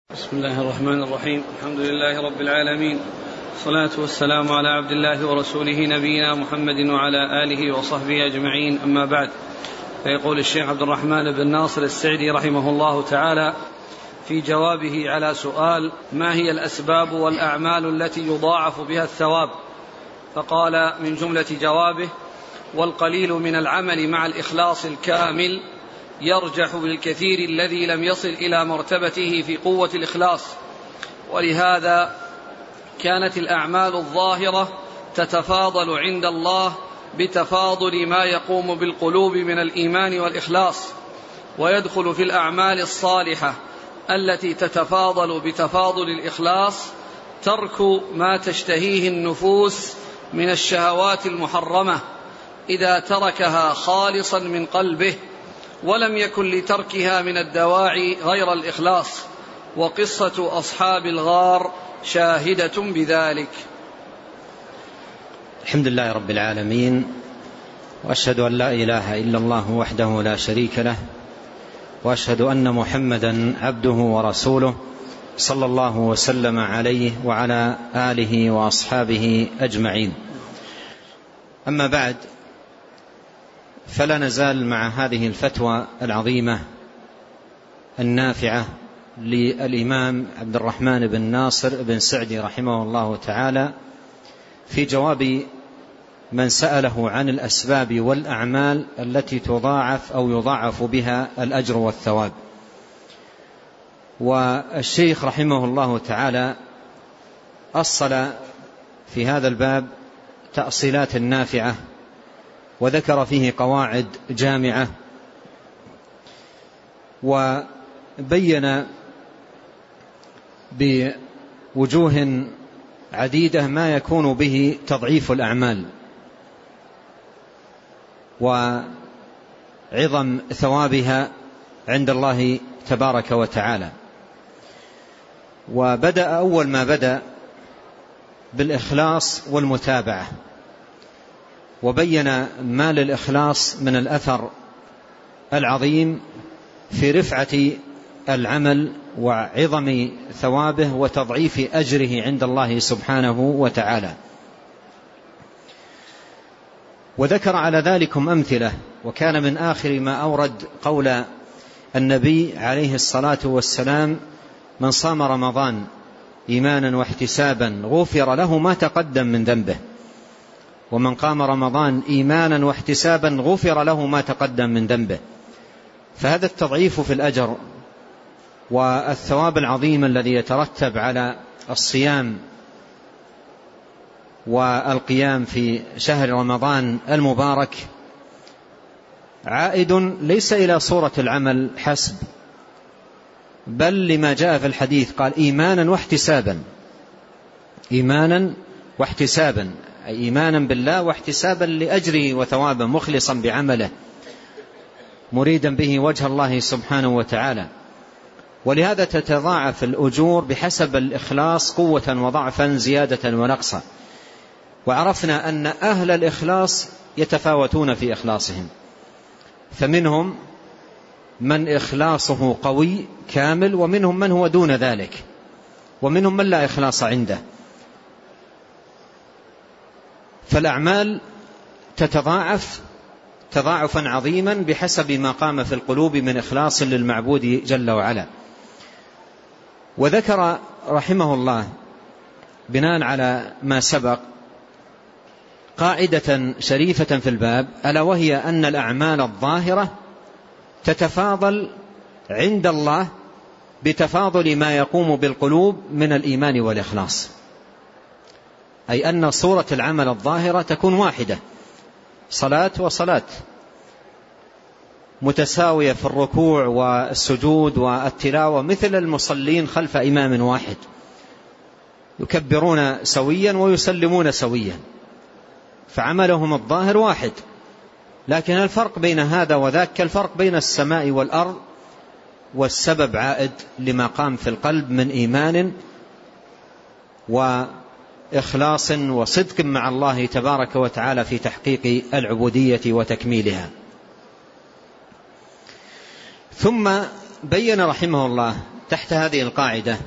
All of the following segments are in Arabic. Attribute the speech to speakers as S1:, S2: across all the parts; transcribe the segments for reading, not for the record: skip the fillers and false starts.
S1: بسم الله الرحمن الرحيم. الحمد لله رب العالمين، والصلاة والسلام على عبد الله ورسوله نبينا محمد وعلى آله وصحبه أجمعين، أما بعد. فيقول الشيخ عبد الرحمن بن ناصر السعدي رحمه الله تعالى في جوابه على سؤال: ما هي الأسباب والأعمال التي يضاعف بها الثواب؟ فقال من جملة جوابه: والقليل من العمل مع الإخلاص الكامل يرجح بالكثير الذي لم يصل إلى مرتبته في قوة الإخلاص، ولهذا كانت الأعمال الظاهرة تتفاضل عند الله بتفاضل ما يقوم بالقلوب من الإيمان والإخلاص، ويدخل في الأعمال الصالحة التي تتفاضل بتفاضل الإخلاص ترك ما تشتهيه النفوس من الشهوات المحرمة إذا تركها خالصا من قلبه، ولم يكن لتركها من الدواعي غير الإخلاص. وقصة أصحاب الغار شاهدة بذلك.
S2: الحمد لله رب العالمين، وأشهد أن لا إله إلا الله وحده لا شريك له، وأشهد أن محمدا عبده ورسوله صلى الله وسلم عليه وعلى آله وأصحابه أجمعين. أما بعد، فلا نزال مع هذه الفتوى العظيمة النافعة للإمام عبد الرحمن بن ناصر بن سعدي رحمه الله تعالى في جواب من سأله عن الأسباب والأعمال التي تضاعف أو يضاعف بها الأجر والثواب. والشيخ رحمه الله تعالى أصل في هذا الباب تأصيلات نافعة، وذكر فيه قواعد جامعة، وبين بوجوه عديدة ما يكون به تضعيف الأعمال وعظم ثوابها عند الله تبارك وتعالى. وبدأ أول ما بدأ بالإخلاص والمتابعة، وبين ما للإخلاص من الأثر العظيم في رفعة العمل وعظم ثوابه وتضعيف أجره عند الله سبحانه وتعالى. وذكر على ذلكم أمثلة، وكان من آخر ما أورد قول النبي عليه الصلاة والسلام: من صام رمضان إيمانا واحتسابا غفر له ما تقدم من ذنبه، ومن قام رمضان إيمانا واحتسابا غفر له ما تقدم من ذنبه. فهذا التضعيف في الأجر والثواب العظيم الذي يترتب على الصيام والقيام في شهر رمضان المبارك عائد ليس إلى صورة العمل حسب، بل لما جاء في الحديث قال: إيمانا واحتسابا. إيمانا واحتسابا، أي إيمانا بالله واحتسابا لأجره وثوابا، مخلصا بعمله مريدا به وجه الله سبحانه وتعالى. ولهذا تتضاعف الأجور بحسب الإخلاص قوة وضعفا، زيادة ونقصا. وعرفنا أن أهل الإخلاص يتفاوتون في إخلاصهم، فمنهم من إخلاصه قوي كامل، ومنهم من هو دون ذلك، ومنهم من لا إخلاص عنده. فالأعمال تتضاعف تضاعفا عظيما بحسب ما قام في القلوب من إخلاص للمعبود جل وعلا. وذكر رحمه الله بناء على ما سبق قاعدة شريفة في الباب، ألا وهي أن الأعمال الظاهرة تتفاضل عند الله بتفاضل ما يقوم بالقلوب من الإيمان والإخلاص، أي أن صورة العمل الظاهرة تكون واحدة، صلاة وصلاة متساوية في الركوع والسجود والتلاوة، مثل المصلين خلف إمام واحد يكبرون سويا ويسلمون سويا، فعملهم الظاهر واحد. لكن الفرق بين هذا وذاك كالفرق بين السماء والأرض، والسبب عائد لما قام في القلب من إيمان وإخلاص وصدق مع الله تبارك وتعالى في تحقيق العبودية وتكميلها. ثم بين رحمه الله تحت هذه القاعدة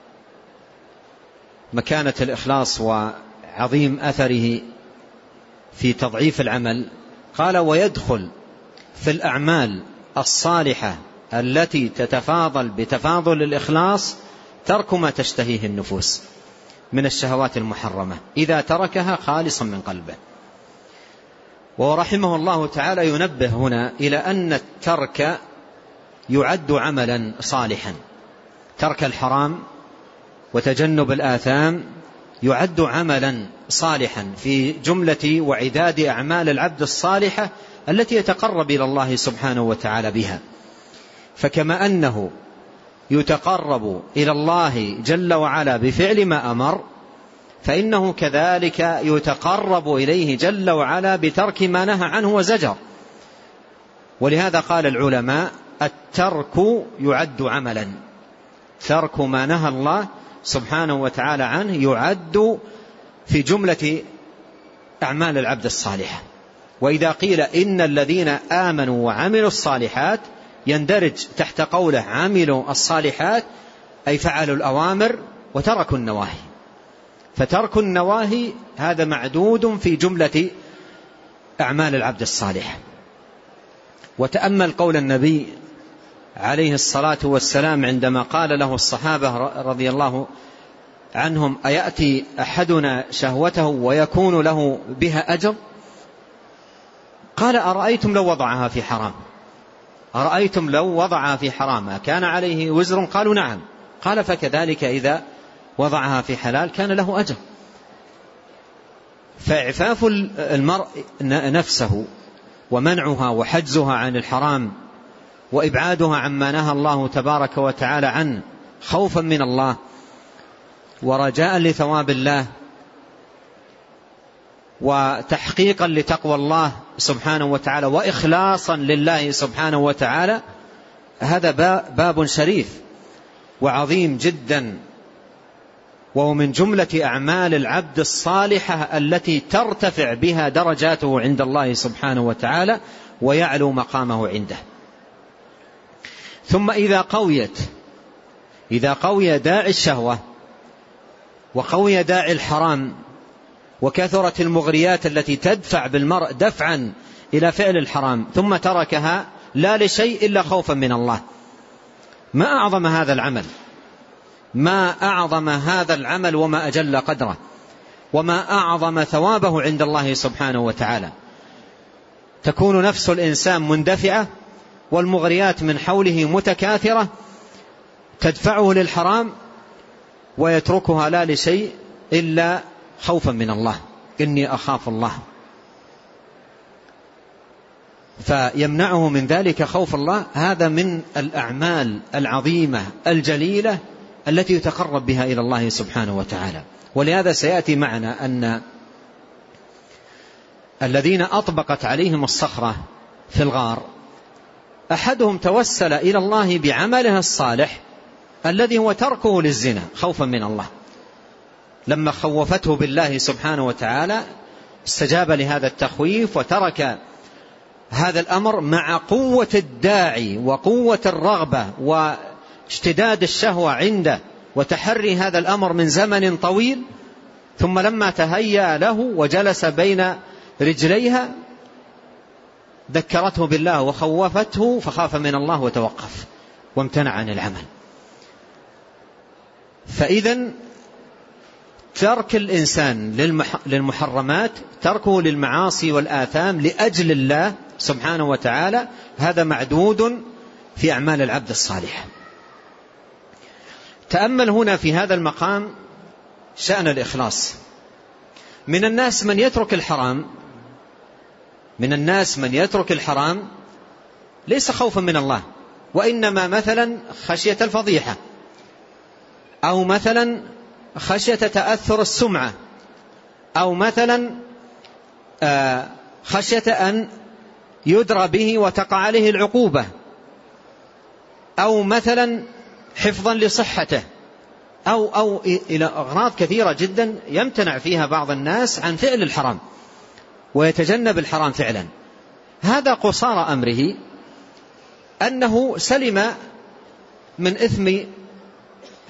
S2: مكانة الإخلاص وعظيم أثره في تضعيف العمل، قال: ويدخل في الأعمال الصالحة التي تتفاضل بتفاضل الإخلاص ترك ما تشتهيه النفوس من الشهوات المحرمة إذا تركها خالصا من قلبه. ورحمه الله تعالى ينبه هنا إلى أن الترك يعد عملا صالحا، ترك الحرام وتجنب الآثام يعد عملا صالحا في جملة وعداد أعمال العبد الصالحة التي يتقرب إلى الله سبحانه وتعالى بها. فكما أنه يتقرب إلى الله جل وعلا بفعل ما أمر، فإنه كذلك يتقرب إليه جل وعلا بترك ما نهى عنه وزجر. ولهذا قال العلماء: الترك يعد عملا، ترك ما نهى الله سبحانه وتعالى عنه يعد في جملة أعمال العبد الصالحة. وإذا قيل إن الذين آمنوا وعملوا الصالحات يندرج تحت قوله عملوا الصالحات، أي فعلوا الأوامر وتركوا النواهي، فترك النواهي هذا معدود في جملة أعمال العبد الصالح. وتأمل قول النبي عليه الصلاة والسلام عندما قال له الصحابة رضي الله عنهم: أيأتي أحدنا شهوته ويكون له بها أجر؟ قال: أرأيتم لو وضعها في حرام، أرأيتم لو وضعها في حرام كان عليه وزر؟ قالوا: نعم. قال: فكذلك إذا وضعها في حلال كان له أجر. فإعفاف المرء نفسه ومنعها وحجزها عن الحرام وإبعادها عما نهى الله تبارك وتعالى عنه خوفا من الله ورجاء لثواب الله وتحقيقا لتقوى الله سبحانه وتعالى وإخلاصا لله سبحانه وتعالى، هذا باب شريف وعظيم جدا، وهو من جملة أعمال العبد الصالحة التي ترتفع بها درجاته عند الله سبحانه وتعالى ويعلو مقامه عنده. ثم إذا قوي داعي الشهوة وقوي داعي الحرام وكثرت المغريات التي تدفع بالمرء دفعا إلى فعل الحرام ثم تركها لا لشيء إلا خوفا من الله، ما أعظم هذا العمل، ما أعظم هذا العمل وما أجل قدره وما أعظم ثوابه عند الله سبحانه وتعالى. تكون نفس الإنسان مندفعة والمغريات من حوله متكاثرة تدفعه للحرام ويتركها لا لشيء إلا خوفا من الله، إني أخاف الله، فيمنعه من ذلك خوف الله. هذا من الأعمال العظيمة الجليلة التي يتقرب بها إلى الله سبحانه وتعالى. ولهذا سيأتي معنا أن الذين أطبقت عليهم الصخرة في الغار أحدهم توسل إلى الله بعمله الصالح الذي هو تركه للزنا خوفا من الله، لما خوفته بالله سبحانه وتعالى استجاب لهذا التخويف وترك هذا الأمر مع قوة الداعي وقوة الرغبة واشتداد الشهوة عنده وتحري هذا الأمر من زمن طويل. ثم لما تهيأ له وجلس بين رجليها ذكرته بالله وخوفته فخاف من الله وتوقف وامتنع عن العمل. فإذن ترك الإنسان للمحرمات، تركه للمعاصي والآثام لأجل الله سبحانه وتعالى، هذا معدود في أعمال العبد الصالح. تأمل هنا في هذا المقام شأن الإخلاص. من الناس من يترك الحرام ليس خوفا من الله، وإنما مثلا خشية الفضيحة، أو مثلا خشية تأثر السمعة، أو مثلا خشية أن يدرى به وتقع عليه العقوبة، أو مثلا حفظا لصحته، أو إلى أغراض كثيرة جدا يمتنع فيها بعض الناس عن فعل الحرام ويتجنب الحرام فعلا. هذا قصار أمره أنه سلم من إثم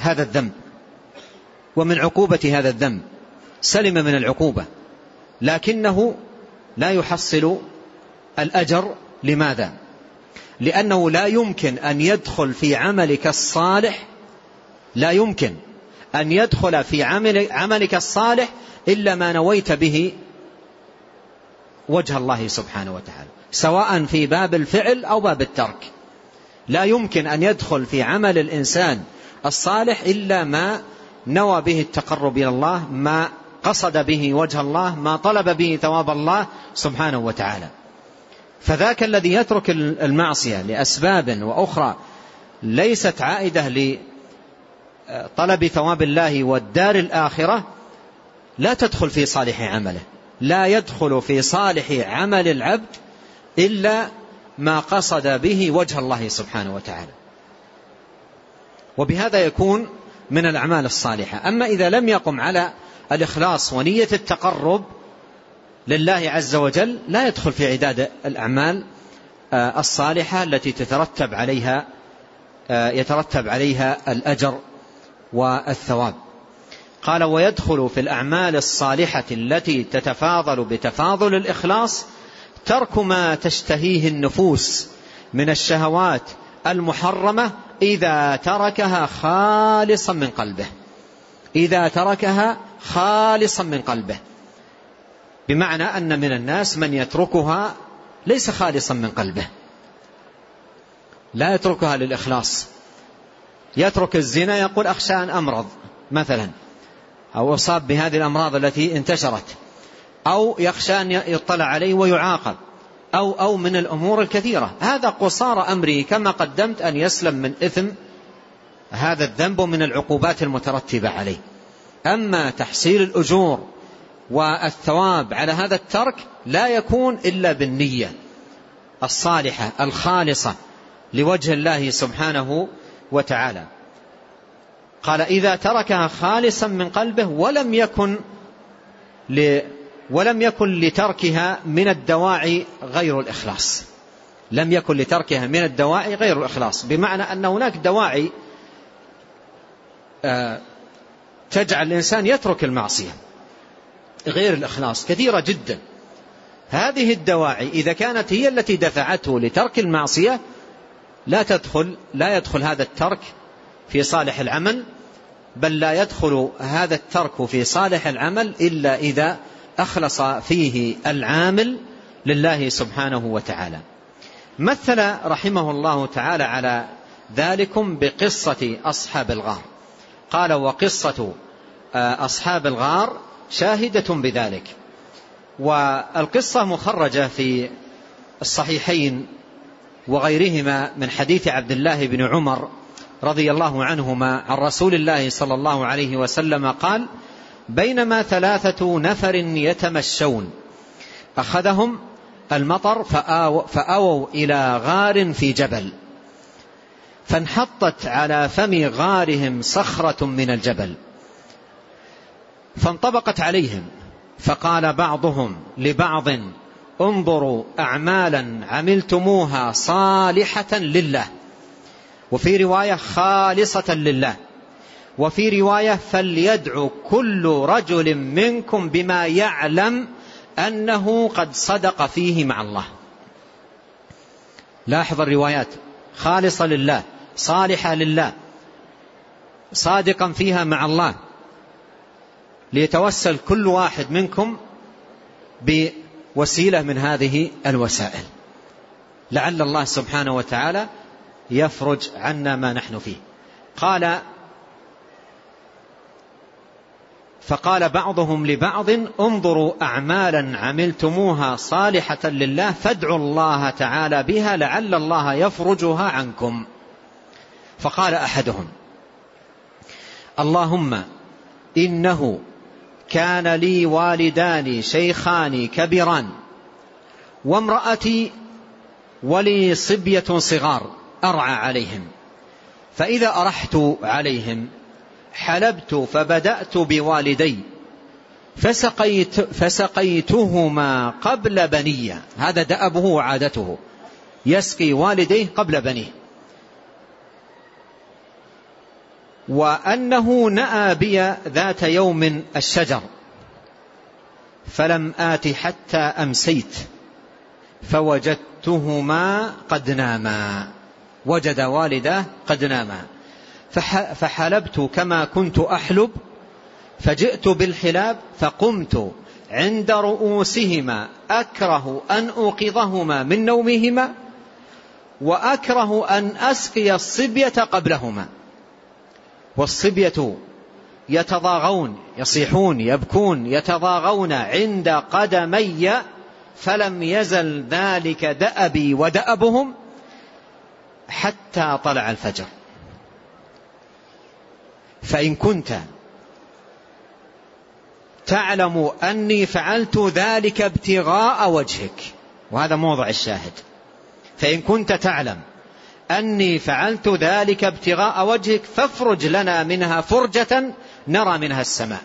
S2: هذا الذنب ومن عقوبة هذا الذنب، سلم من العقوبة، لكنه لا يحصل الأجر. لماذا؟ لأنه لا يمكن أن يدخل في عملك الصالح، لا يمكن أن يدخل في عملك الصالح إلا ما نويت به وجه الله سبحانه وتعالى، سواء في باب الفعل أو باب الترك. لا يمكن أن يدخل في عمل الإنسان الصالح إلا ما نوى به التقرب إلى الله، ما قصد به وجه الله، ما طلب به ثواب الله سبحانه وتعالى. فذاك الذي يترك المعصية لأسباب وأخرى ليست عائدة لطلب ثواب الله والدار الآخرة لا تدخل في صالح عمله. لا يدخل في صالح عمل العبد إلا ما قصد به وجه الله سبحانه وتعالى، وبهذا يكون من الأعمال الصالحة. أما إذا لم يقم على الإخلاص ونية التقرب لله عز وجل لا يدخل في عداد الأعمال الصالحة التي يترتب عليها الأجر والثواب. قال: ويدخل في الأعمال الصالحة التي تتفاضل بتفاضل الإخلاص ترك ما تشتهيه النفوس من الشهوات المحرمة إذا تركها خالصا من قلبه. إذا تركها خالصا من قلبه، بمعنى أن من الناس من يتركها ليس خالصا من قلبه، لا يتركها للإخلاص. يترك الزنا يقول: أخشى أن أمرض مثلا، أو أصاب بهذه الأمراض التي انتشرت، أو يخشى أن يطلع عليه ويعاقب، أو من الأمور الكثيرة. هذا قصار أمره كما قدمت أن يسلم من إثم هذا الذنب من العقوبات المترتبة عليه. أما تحصيل الأجور والثواب على هذا الترك لا يكون إلا بالنية الصالحة الخالصة لوجه الله سبحانه وتعالى. قال: إذا تركها خالصا من قلبه ولم يكن لتركها من الدواعي غير الإخلاص. لم يكن لتركها من الدواعي غير الإخلاص، بمعنى أن هناك دواعي تجعل الإنسان يترك المعصية غير الإخلاص كثيرة جدا. هذه الدواعي إذا كانت هي التي دفعته لترك المعصية لا يدخل هذا الترك في صالح العمل، بل لا يدخل هذا الترك في صالح العمل إلا إذا أخلص فيه العامل لله سبحانه وتعالى. مثل رحمه الله تعالى على ذلكم بقصة أصحاب الغار. قال: وقصة أصحاب الغار شاهدة بذلك. والقصة مخرجة في الصحيحين وغيرهما من حديث عبد الله بن عمر رضي الله عنهما عن رسول الله صلى الله عليه وسلم قال: بينما 3 نفر يتمشون أخذهم المطر فآووا إلى غار في جبل، فانحطت على فم غارهم صخرة من الجبل فانطبقت عليهم، فقال بعضهم لبعض: انظروا أعمالا عملتموها صالحة لله، وفي رواية خالصة لله، وفي رواية فليدعو كل رجل منكم بما يعلم أنه قد صدق فيه مع الله. لاحظ الروايات: خالصة لله، صالحة لله، صادقا فيها مع الله، ليتوسل كل واحد منكم بوسيلة من هذه الوسائل لعل الله سبحانه وتعالى يفرج عنا ما نحن فيه. فقال بعضهم لبعض: انظروا أعمالا عملتموها صالحة لله فادعوا الله تعالى بها لعل الله يفرجها عنكم. فقال أحدهم: اللهم إنه كان لي والدان شيخان كبيران وامرأتي ولي صبية صغار أرعى عليهم، فإذا أرحت عليهم حلبت فبدأت بوالدي فسقيتهما قبل بني. هذا دأبه وعادته، يسقي والديه قبل بنيه. وأنه نأى بي ذات يوم الشجر فلم آت حتى أمسيت فوجدتهما قد ناما، وجد والداه قد ناما، فحلبت كما كنت أحلب، فجئت بالحلاب فقمت عند رؤوسهما أكره أن أوقظهما من نومهما، وأكره أن أسقي الصبية قبلهما، والصبية يتضاغون يصيحون يبكون يتضاغون عند قدمي، فلم يزل ذلك دأبي ودأبهم حتى طلع الفجر. فإن كنت تعلم أني فعلت ذلك ابتغاء وجهك، وهذا موضع الشاهد، فإن كنت تعلم أني فعلت ذلك ابتغاء وجهك فافرج لنا منها فرجة نرى منها السماء.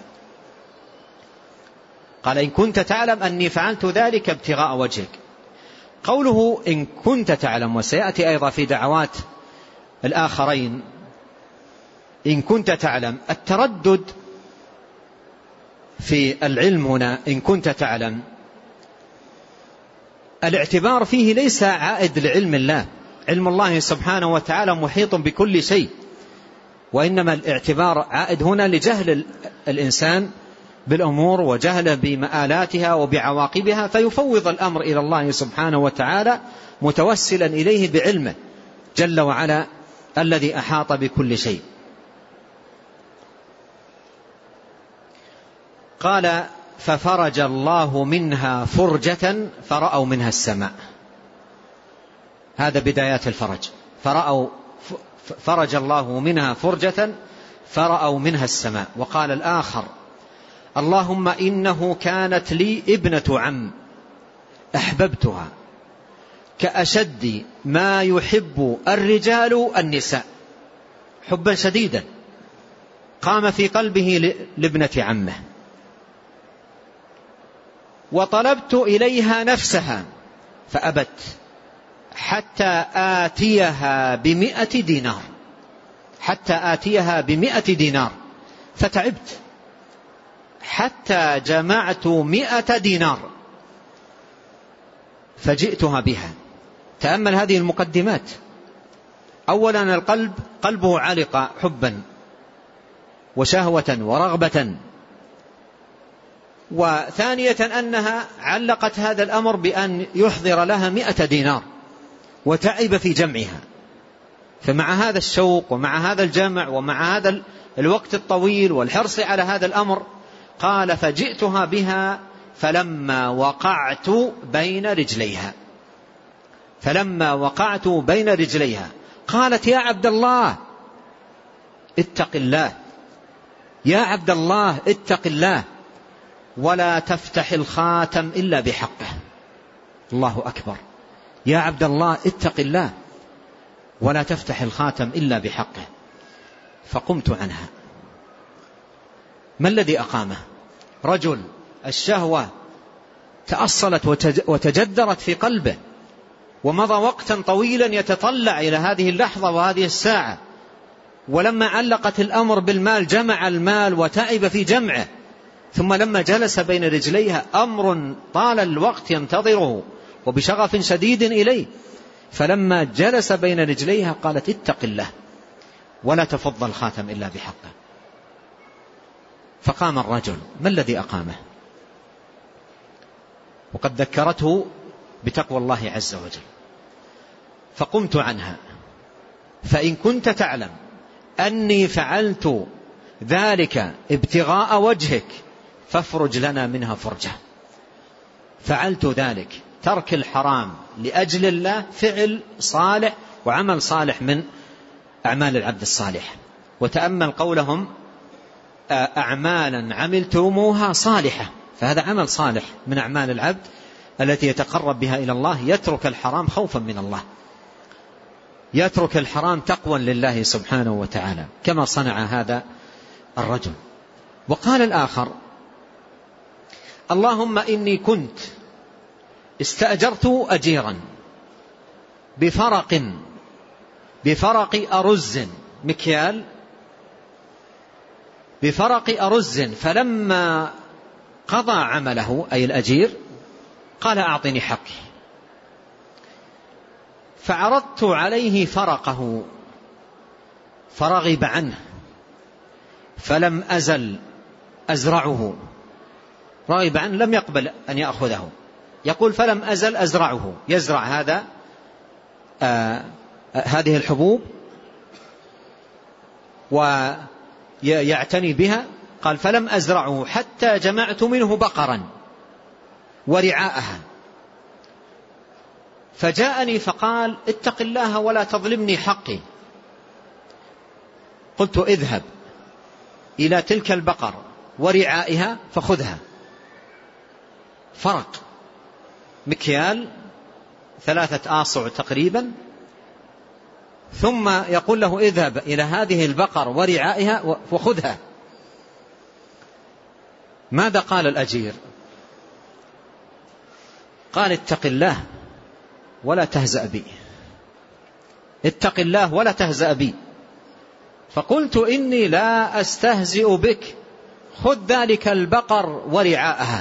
S2: قال إن كنت تعلم أني فعلت ذلك ابتغاء وجهك. قوله إن كنت تعلم، وسيأتي أيضا في دعوات الآخرين إن كنت تعلم، التردد في العلم هنا إن كنت تعلم الاعتبار فيه ليس عائد لعلم الله، علم الله سبحانه وتعالى محيط بكل شيء، وإنما الاعتبار عائد هنا لجهل الإنسان بالأمور وجهله بمآلاتها وبعواقبها، فيفوض الأمر إلى الله سبحانه وتعالى متوسلا إليه بعلمه جل وعلا الذي أحاط بكل شيء. قال ففرج الله منها فرجة فرأوا منها السماء. هذا بدايات الفرج، فرج الله منها فرجة فرأوا منها السماء. وقال الآخر اللهم إنه كانت لي ابنة عم أحببتها كأشد ما يحب الرجال النساء، حبا شديدا قام في قلبه لابنة عمه، وطلبت إليها نفسها فأبت حتى آتيها ب100 دينار، حتى آتيها ب100 دينار، فتعبت حتى جمعت 100 دينار فجئتها بها. تأمل هذه المقدمات. أولا القلب قلبه علق حبا وشهوة ورغبة، وثانية أنها علقت هذا الأمر بأن يحضر لها 100 دينار وتعب في جمعها. فمع هذا الشوق ومع هذا الجمع ومع هذا الوقت الطويل والحرص على هذا الأمر قال فجئتها بها فلما وقعت بين رجليها، فلما وقعت بين رجليها قالت يا عبد الله اتق الله، يا عبد الله اتق الله ولا تفتح الخاتم إلا بحقه. الله أكبر، يا عبد الله اتق الله ولا تفتح الخاتم إلا بحقه. فقمت عنها. ما الذي أقامه؟ رجل الشهوة تأصلت وتجدرت في قلبه، ومضى وقتا طويلا يتطلع إلى هذه اللحظة وهذه الساعة، ولما علقت الأمر بالمال جمع المال وتعب في جمعه، ثم لما جلس بين رجليها أمر طال الوقت ينتظره وبشغف شديد إليه، فلما جلس بين رجليها قالت اتق الله ولا تفض الخاتم إلا بحقه. فقام الرجل. ما الذي أقامه؟ وقد ذكرته بتقوى الله عز وجل. فقمت عنها فإن كنت تعلم أني فعلت ذلك ابتغاء وجهك فافرج لنا منها فرجة. فعلت ذلك، ترك الحرام لأجل الله فعل صالح وعمل صالح من أعمال العبد الصالح. وتأمل قولهم أعمالا عملتموها صالحة، فهذا عمل صالح من أعمال العبد التي يتقرب بها إلى الله، يترك الحرام خوفا من الله، يترك الحرام تقوى لله سبحانه وتعالى كما صنع هذا الرجل. وقال الآخر اللهم إني كنت استأجرت أجيرا بفرق أرز، مكيال بفرق أرز، فلما قضى عمله أي الأجير قال أعطني حقي، فعرضت عليه فرقه فرغب عنه، فلم أزل أزرعه، رغب عنه لم يقبل أن يأخذه، يقول فلم أزل أزرعه، يزرع هذه الحبوب ويعتني بها، قال فلم أزرعه حتى جمعت منه بقرا ورعاءها، فجاءني فقال اتق الله ولا تظلمني حقي. قلت اذهب إلى تلك البقر ورعائها فخذها، فرق مكيال 3 آصع تقريبا، ثم يقول له اذهب إلى هذه البقر ورعائها وخذها. ماذا قال الأجير؟ قال اتق الله ولا تهزأ بي، اتق الله ولا تهزأ بي. فقلت إني لا أستهزئ بك، خذ ذلك البقر ورعاءها.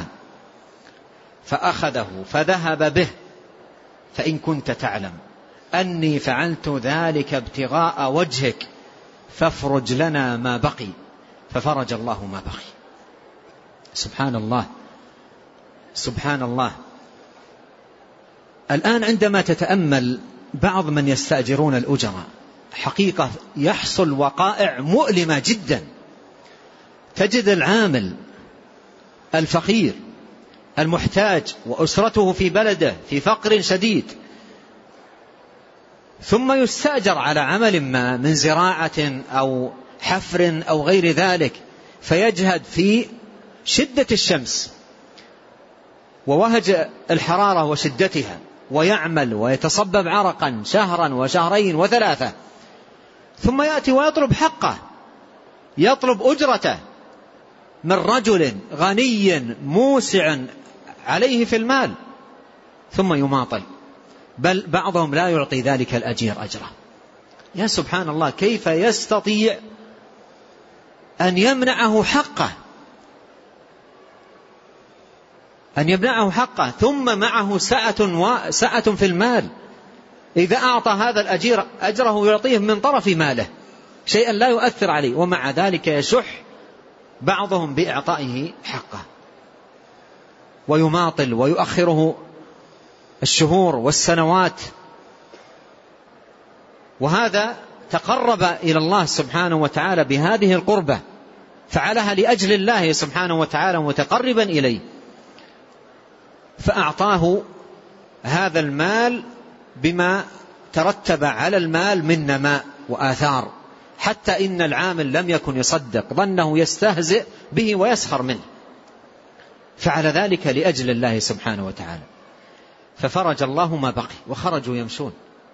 S2: فأخذه فذهب به، فإن كنت تعلم أني فعلت ذلك ابتغاء وجهك فافرج لنا ما بقي، ففرج الله ما بقي. سبحان الله سبحان الله. الآن عندما تتأمل بعض من يستأجرون الأجراء، حقيقة يحصل وقائع مؤلمة جدا. تجد العامل الفقير المحتاج وأسرته في بلده في فقر شديد، ثم يستأجر على عمل ما من زراعة أو حفر أو غير ذلك، فيجهد في شدة الشمس ووهج الحرارة وشدتها، ويعمل ويتصبب عرقا شهرا وشهرين و3، ثم يأتي ويطلب حقه، يطلب أجرته من رجل غني موسع عليه في المال، ثم يماطل، بل بعضهم لا يعطي ذلك الأجير أجره. يا سبحان الله، كيف يستطيع أن يمنعه حقه، أن يمنعه حقه، ثم معه سعة في المال، إذا أعطى هذا الأجير أجره يعطيه من طرف ماله شيئا لا يؤثر عليه، ومع ذلك يشح بعضهم بإعطائه حقه ويماطل ويؤخره الشهور والسنوات. وهذا تقرب إلى الله سبحانه وتعالى بهذه القربة، فعلها لأجل الله سبحانه وتعالى متقربا إليه، فأعطاه هذا المال بما ترتب على المال من نماء وآثار، حتى إن العامل لم يكن يصدق، ظنه يستهزئ به ويسخر منه، فعل ذلك لأجل الله سبحانه وتعالى، ففرج الله ما بقي وخرجوا يمشون.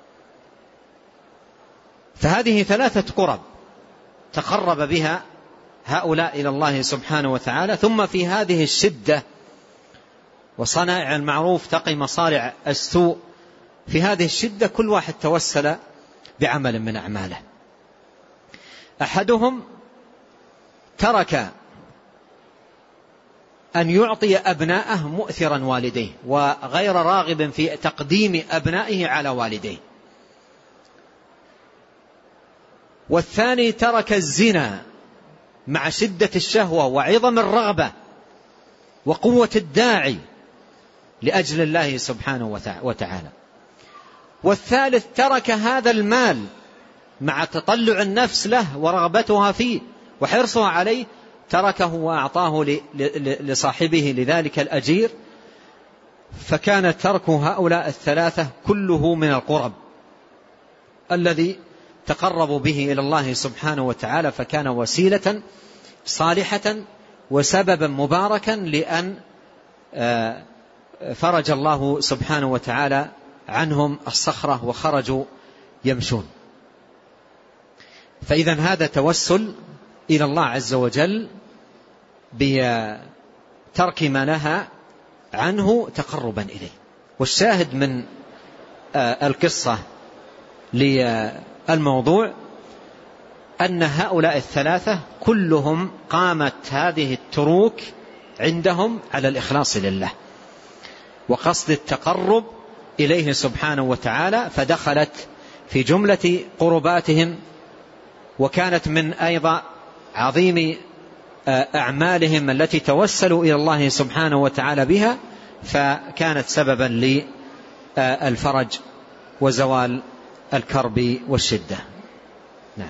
S2: فهذه 3 قرب تقرب بها هؤلاء إلى الله سبحانه وتعالى. ثم في هذه الشدة وصنائع المعروف تقي مصارع السوء، في هذه الشدة كل واحد توسل بعمل من أعماله. أحدهم ترك أن يعطي أبناءه مؤثرا والديه وغير راغب في تقديم أبنائه على والديه. والثاني ترك الزنا مع شدة الشهوة وعظم الرغبة وقوة الداعي لأجل الله سبحانه وتعالى. والثالث ترك هذا المال مع تطلع النفس له ورغبتها فيه وحرصها عليه، تركه وأعطاه لصاحبه لذلك الأجير. فكان ترك هؤلاء 3 كله من القرب الذي تقربوا به إلى الله سبحانه وتعالى، فكان وسيلة صالحة وسببا مباركا لأن فرج الله سبحانه وتعالى عنهم الصخرة وخرجوا يمشون. فإذا هذا توسل إلى الله عز وجل بترك ما نهى عنه تقربا إليه. والشاهد من القصة للموضوع أن هؤلاء الثلاثة كلهم قامت هذه التروك عندهم على الإخلاص لله وقصد التقرب إليه سبحانه وتعالى، فدخلت في جملة قرباتهم، وكانت من أيضا عظيم أعمالهم التي توسلوا إلى الله سبحانه وتعالى بها، فكانت سببا للفرج وزوال الكرب والشدة. نعم.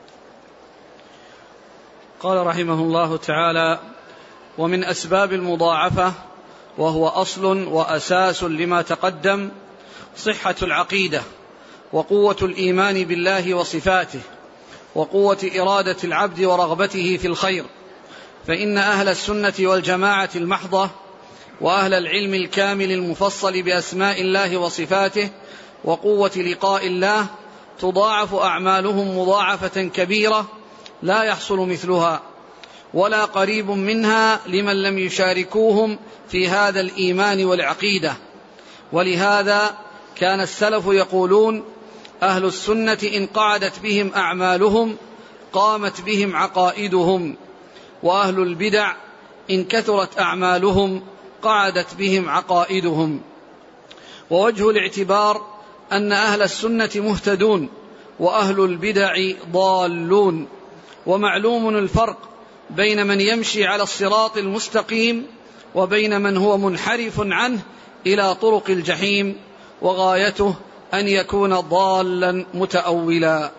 S1: قال رحمه الله تعالى: ومن أسباب المضاعفة، وهو أصل وأساس لما تقدم، صحة العقيدة وقوة الإيمان بالله وصفاته وقوة إرادة العبد ورغبته في الخير، فإن أهل السنة والجماعة المحضة وأهل العلم الكامل المفصل بأسماء الله وصفاته وقوة لقاء الله تضاعف أعمالهم مضاعفة كبيرة لا يحصل مثلها ولا قريب منها لمن لم يشاركوهم في هذا الإيمان والعقيدة. ولهذا كان السلف يقولون: أهل السنة إن قعدت بهم أعمالهم قامت بهم عقائدهم، وأهل البدع إن كثرت أعمالهم قعدت بهم عقائدهم. ووجه الاعتبار أن أهل السنة مهتدون وأهل البدع ضالون، ومعلوم الفرق بين من يمشي على الصراط المستقيم وبين من هو منحرف عنه إلى طرق الجحيم، وغايته أن يكون ضالا متأولا.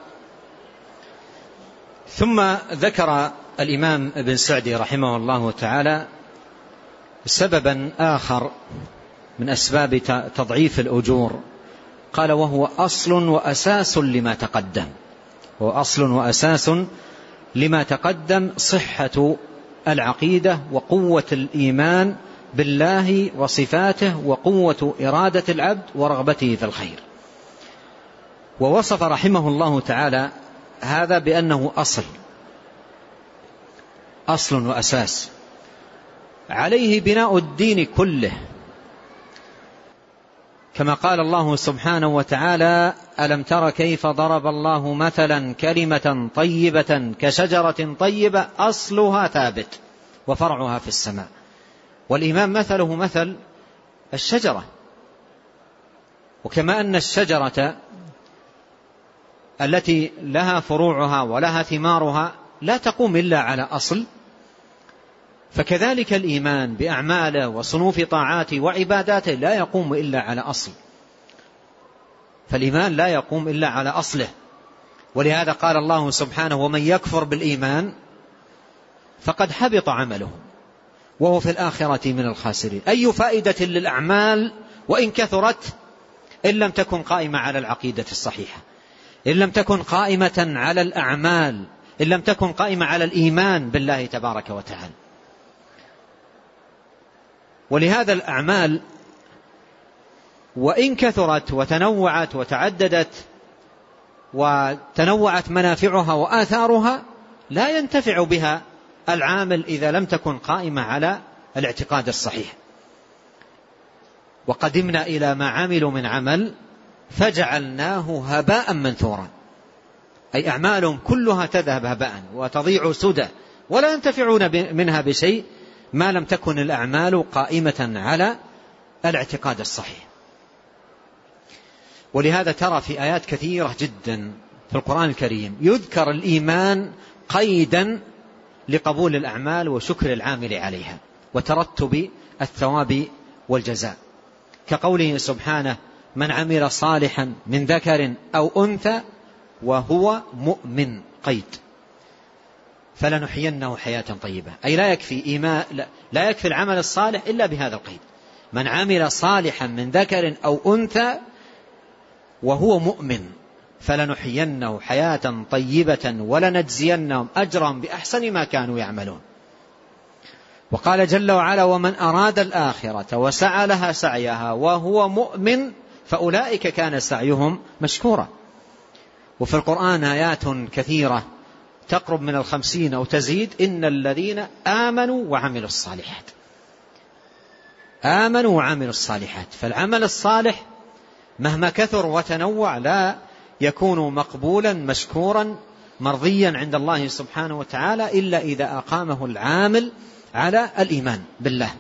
S2: ثم ذكر الإمام ابن سعدي رحمه الله تعالى سببا آخر من أسباب تضعيف الأجور، قال: وهو أصل وأساس لما تقدم. هو أصل وأساس لما تقدم، صحة العقيدة وقوة الإيمان بالله وصفاته وقوة إرادة العبد ورغبته في الخير. ووصف رحمه الله تعالى هذا بأنه أصل وأساس عليه بناء الدين كله، كما قال الله سبحانه وتعالى: ألم تر كيف ضرب الله مثلا كلمة طيبة كشجرة طيبة أصلها ثابت وفرعها في السماء. والإيمان مثله مثل الشجرة، وكما أن الشجرة التي لها فروعها ولها ثمارها لا تقوم إلا على أصل، فكذلك الإيمان بأعماله وصنوف طاعاته وعباداته لا يقوم إلا على أصل، فالإيمان لا يقوم إلا على أصله. ولهذا قال الله سبحانه: ومن يكفر بالإيمان فقد حبط عمله وهو في الآخرة من الخاسرين. أي فائدة للأعمال وإن كثرت إن لم تكن قائمة على العقيدة الصحيحة، إن لم تكن قائمة على الأعمال، إن لم تكن قائمة على الإيمان بالله تبارك وتعالى. ولهذا الأعمال وإن كثرت وتنوعت وتعددت وتنوعت منافعها وآثارها لا ينتفع بها العامل إذا لم تكن قائمة على الاعتقاد الصحيح. وقدمنا إلى ما عملوا من عمل فجعلناه هباء منثورا، أي أعمالهم كلها تذهب هباء وتضيع سدى ولا ينتفعون منها بشيء ما لم تكن الأعمال قائمة على الاعتقاد الصحيح. ولهذا ترى في آيات كثيرة جدا في القرآن الكريم يذكر الإيمان قيدا لقبول الأعمال وشكر العامل عليها وترتب الثواب والجزاء، كقوله سبحانه: من عمل صالحا من ذكر أو أنثى وهو مؤمن، قيد، فلنحيينه حياة طيبة. أي لا يكفي العمل الصالح إلا بهذا القيد: من عمل صالحا من ذكر أو أنثى وهو مؤمن فلنحيينه حياة طيبة ولنجزينهم أجرهم بأحسن ما كانوا يعملون. وقال جل وعلا: ومن أراد الآخرة وسعى لها سعيها وهو مؤمن فأولئك كان سعيهم مشكورا. وفي القرآن آيات كثيرة تقرب من 50 أو تزيد: إن الذين آمنوا وعملوا الصالحات. آمنوا وعملوا الصالحات، فالعمل الصالح مهما كثر وتنوع لا يكون مقبولا مشكورا مرضيا عند الله سبحانه وتعالى إلا إذا أقامه العامل على الإيمان بالله.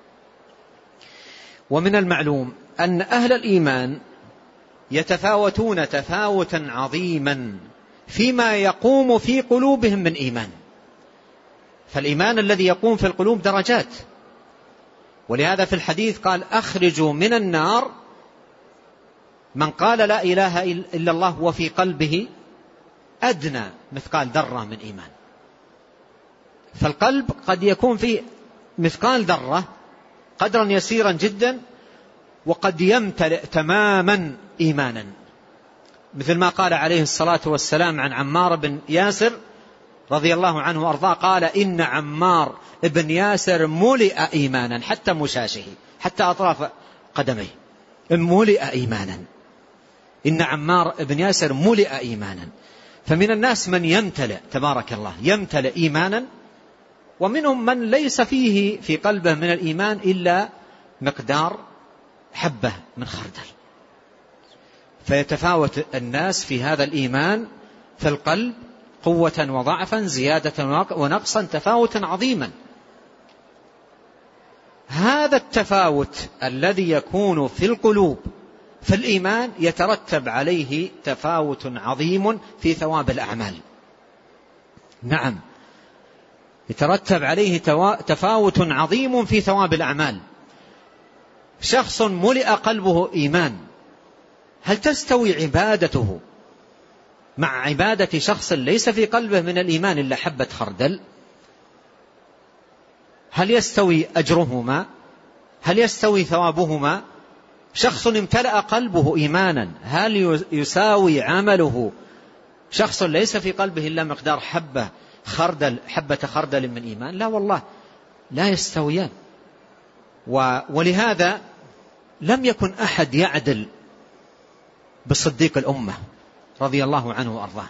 S2: ومن المعلوم أن أهل الإيمان يتفاوتون تفاوتا عظيما فيما يقوم في قلوبهم من إيمان. فالإيمان الذي يقوم في القلوب درجات، ولهذا في الحديث قال أخرجوا من النار من قال لا إله إلا الله وفي قلبه أدنى مثقال ذرة من إيمان. فالقلب قد يكون فيه مثقال ذرة قدرا يسيرا جدا، وقد يمتلئ تماما إيمانا، مثل ما قال عليه الصلاة والسلام عن عمار بن ياسر رضي الله عنه وأرضاه قال إن عمار بن ياسر ملئ إيمانا حتى مشاشه، حتى أطراف قدميه ملئ إيمانا. إن عمار بن ياسر ملئ إيمانا. فمن الناس من يمتلئ تبارك الله يمتلئ إيمانا، ومنهم من ليس فيه في قلبه من الإيمان إلا مقدار حبة من خردل. فيتفاوت الناس في هذا الإيمان في القلب قوة وضعفا، زيادة ونقصا، تفاوتا عظيما. هذا التفاوت الذي يكون في القلوب في الإيمان يترتب عليه تفاوت عظيم في ثواب الأعمال. نعم، يترتب عليه تفاوت عظيم في ثواب الأعمال. شخص ملئ قلبه إيمان، هل تستوي عبادته مع عبادة شخص ليس في قلبه من الإيمان إلا حبة خردل؟ هل يستوي أجرهما؟ هل يستوي ثوابهما؟ شخص امتلأ قلبه إيمانا، هل يساوي عمله شخص ليس في قلبه إلا مقدار حبة خردل من إيمان؟ لا والله، لا يستويان. ولهذا لم يكن أحد يعدل بصديق الأمة رضي الله عنه وأرضاه.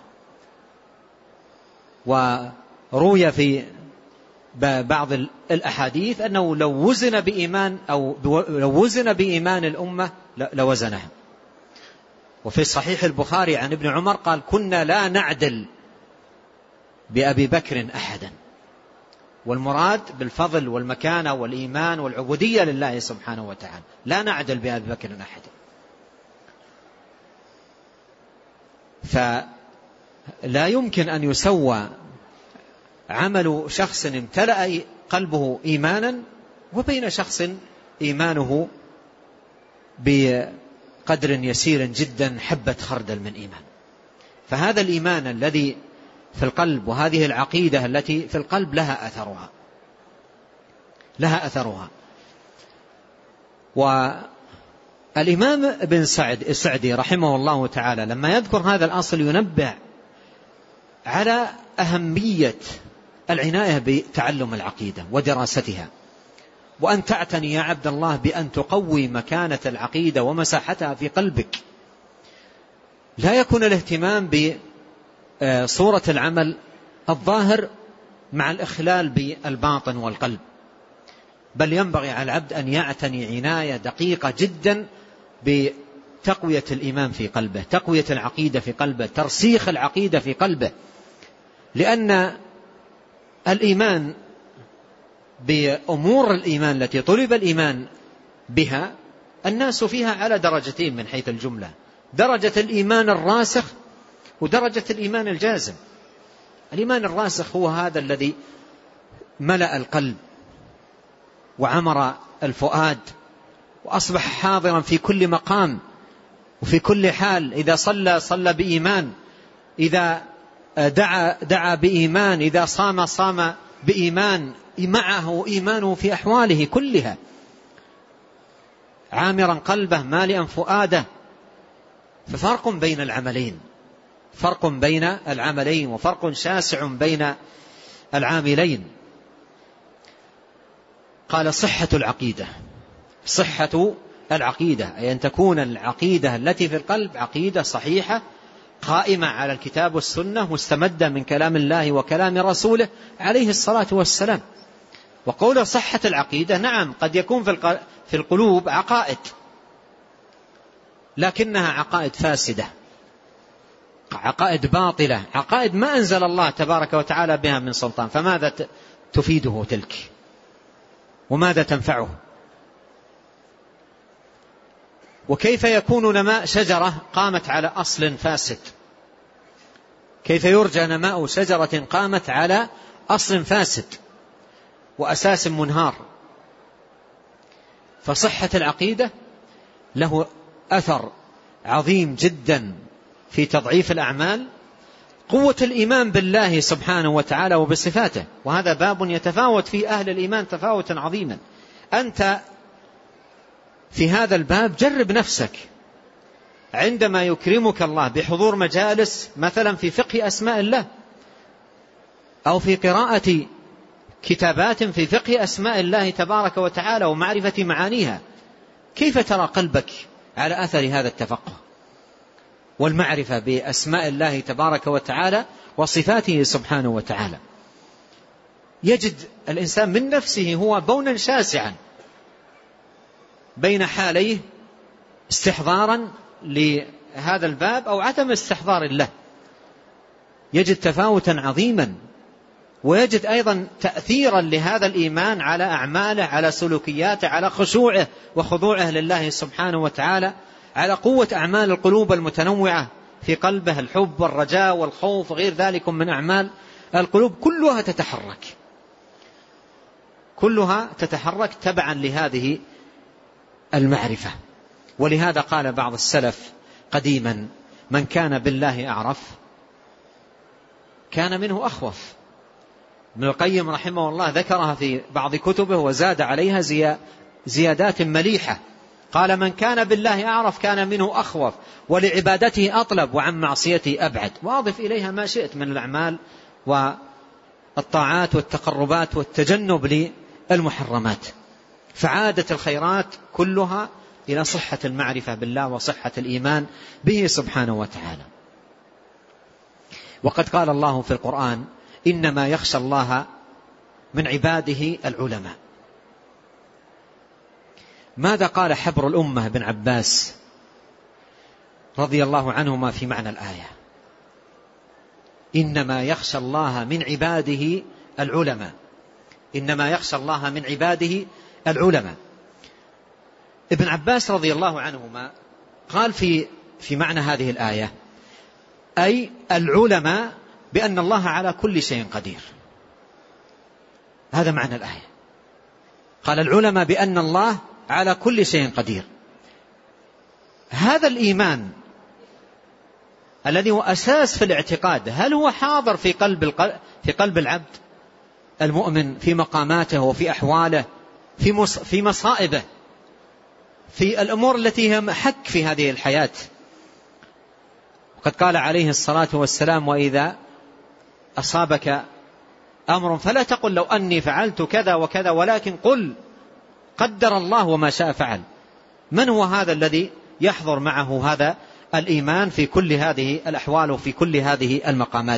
S2: وروي في بعض الأحاديث أنه لو وزن بإيمان أو لو وزن بإيمان الأمة لوزنها. وفي صحيح البخاري عن ابن عمر قال كنا لا نعدل بأبي بكر أحدا. والمراد بالفضل والمكانة والإيمان والعبودية لله سبحانه وتعالى، لا نعدل بأبي بكر أحدا. فلا يمكن أن يسوى عمل شخص امتلأ قلبه إيمانا وبين شخص إيمانه بقدر يسير جدا حبة خردل من إيمان. فهذا الإيمان الذي في القلب وهذه العقيدة التي في القلب لها أثرها. والإمام ابن السعدي رحمه الله تعالى لما يذكر هذا الأصل ينبه على أهمية العناية بتعلم العقيدة ودراستها، وأن تعتني يا عبد الله بأن تقوي مكانة العقيدة ومساحتها في قلبك. لا يكون الاهتمام بصورة العمل الظاهر مع الإخلال بالباطن والقلب، بل ينبغي على العبد أن يعتني عناية دقيقة جدا بتقوية الإيمان في قلبه، تقوية العقيدة في قلبه، ترسيخ العقيدة في قلبه. لأن الإيمان بأمور الإيمان التي طلب الإيمان بها الناس فيها على درجتين من حيث الجملة: درجة الإيمان الراسخ ودرجة الإيمان الجازم. الإيمان الراسخ هو هذا الذي ملأ القلب وعمر الفؤاد وأصبح حاضرا في كل مقام وفي كل حال. إذا صلى بإيمان، إذا دعا بإيمان، إذا صام بإيمان، معه إيمانه في أحواله كلها، عامرا قلبه مالئا فؤاده. ففرق بين العملين، فرق بين العملين وفرق شاسع بين العاملين. قال صحة العقيدة أي أن تكون العقيدة التي في القلب عقيدة صحيحة قائمة على الكتاب والسنة مستمدة من كلام الله وكلام رسوله عليه الصلاة والسلام. وقول صحة العقيدة، نعم قد يكون في القلوب عقائد لكنها عقائد فاسدة، عقائد باطلة، عقائد ما أنزل الله تبارك وتعالى بها من سلطان، فماذا تفيده تلك وماذا تنفعه؟ وكيف يكون نماء شجرة قامت على أصل فاسد؟ كيف يرجى نماء شجرة قامت على أصل فاسد وأساس منهار؟ فصحة العقيدة له أثر عظيم جدا في تضعيف الأعمال، قوة الإيمان بالله سبحانه وتعالى وبصفاته، وهذا باب يتفاوت فيه أهل الإيمان تفاوتا عظيما. أنت في هذا الباب جرب نفسك عندما يكرمك الله بحضور مجالس مثلا في فقه أسماء الله أو في قراءة كتابات في فقه أسماء الله تبارك وتعالى ومعرفة معانيها، كيف ترى قلبك على أثر هذا التفقه والمعرفة بأسماء الله تبارك وتعالى وصفاته سبحانه وتعالى؟ يجد الإنسان من نفسه هو بونا شاسعا بين حاليه، استحضارا لهذا الباب أو عدم استحضار له، يجد تفاوتا عظيما، ويجد أيضا تأثيرا لهذا الإيمان على أعماله، على سلوكياته، على خشوعه وخضوعه لله سبحانه وتعالى، على قوة أعمال القلوب المتنوعة في قلبه، الحب والرجاء والخوف وغير ذلك من أعمال القلوب، كلها تتحرك تبعا لهذه المعرفة. ولهذا قال بعض السلف قديما: من كان بالله أعرف كان منه أخوف. ابن القيم رحمه الله ذكرها في بعض كتبه وزاد عليها زيادات مليحة، قال: من كان بالله أعرف كان منه أخوف، ولعبادته أطلب، وعن معصيته أبعد. وأضف إليها ما شئت من الأعمال والطاعات والتقربات والتجنب للمحرمات. فعادة الخيرات كلها إلى صحة المعرفة بالله وصحة الإيمان به سبحانه وتعالى. وقد قال الله في القرآن: إنما يخشى الله من عباده العلماء. ماذا قال حبر الأمة بن عباس رضي الله عنهما في معنى الآية؟ إنما يخشى الله من عباده العلماء، إنما يخشى الله من عباده العلماء. ابن عباس رضي الله عنهما قال في معنى هذه الآية: أي العلماء بأن الله على كل شيء قدير. هذا معنى الآية، قال العلماء بأن الله على كل شيء قدير. هذا الإيمان الذي هو أساس في الاعتقاد، هل هو حاضر في قلب العبد المؤمن في مقاماته وفي أحواله، في مصائبه، في الأمور التي هي محك في هذه الحياة؟ وقد قال عليه الصلاة والسلام: وإذا أصابك أمر فلا تقل لو أني فعلت كذا وكذا، ولكن قل قدر الله وما شاء فعل. من هو هذا الذي يحضر معه هذا الإيمان في كل هذه الأحوال وفي كل هذه المقامات؟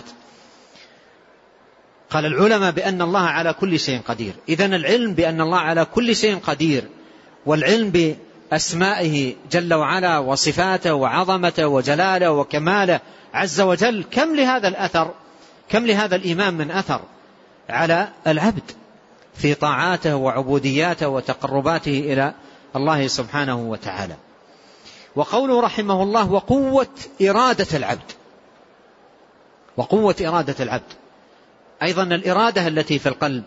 S2: قال العلماء بأن الله على كل شيء قدير. إذن العلم بأن الله على كل شيء قدير، والعلم بأسمائه جل وعلا وصفاته وعظمته وجلاله وكماله عز وجل، كم لهذا الأثر، كم لهذا الإيمان من أثر على العبد في طاعاته وعبودياته وتقرباته إلى الله سبحانه وتعالى. وقوله رحمه الله: وقوة إرادة العبد. وقوة إرادة العبد، أيضا الإرادة التي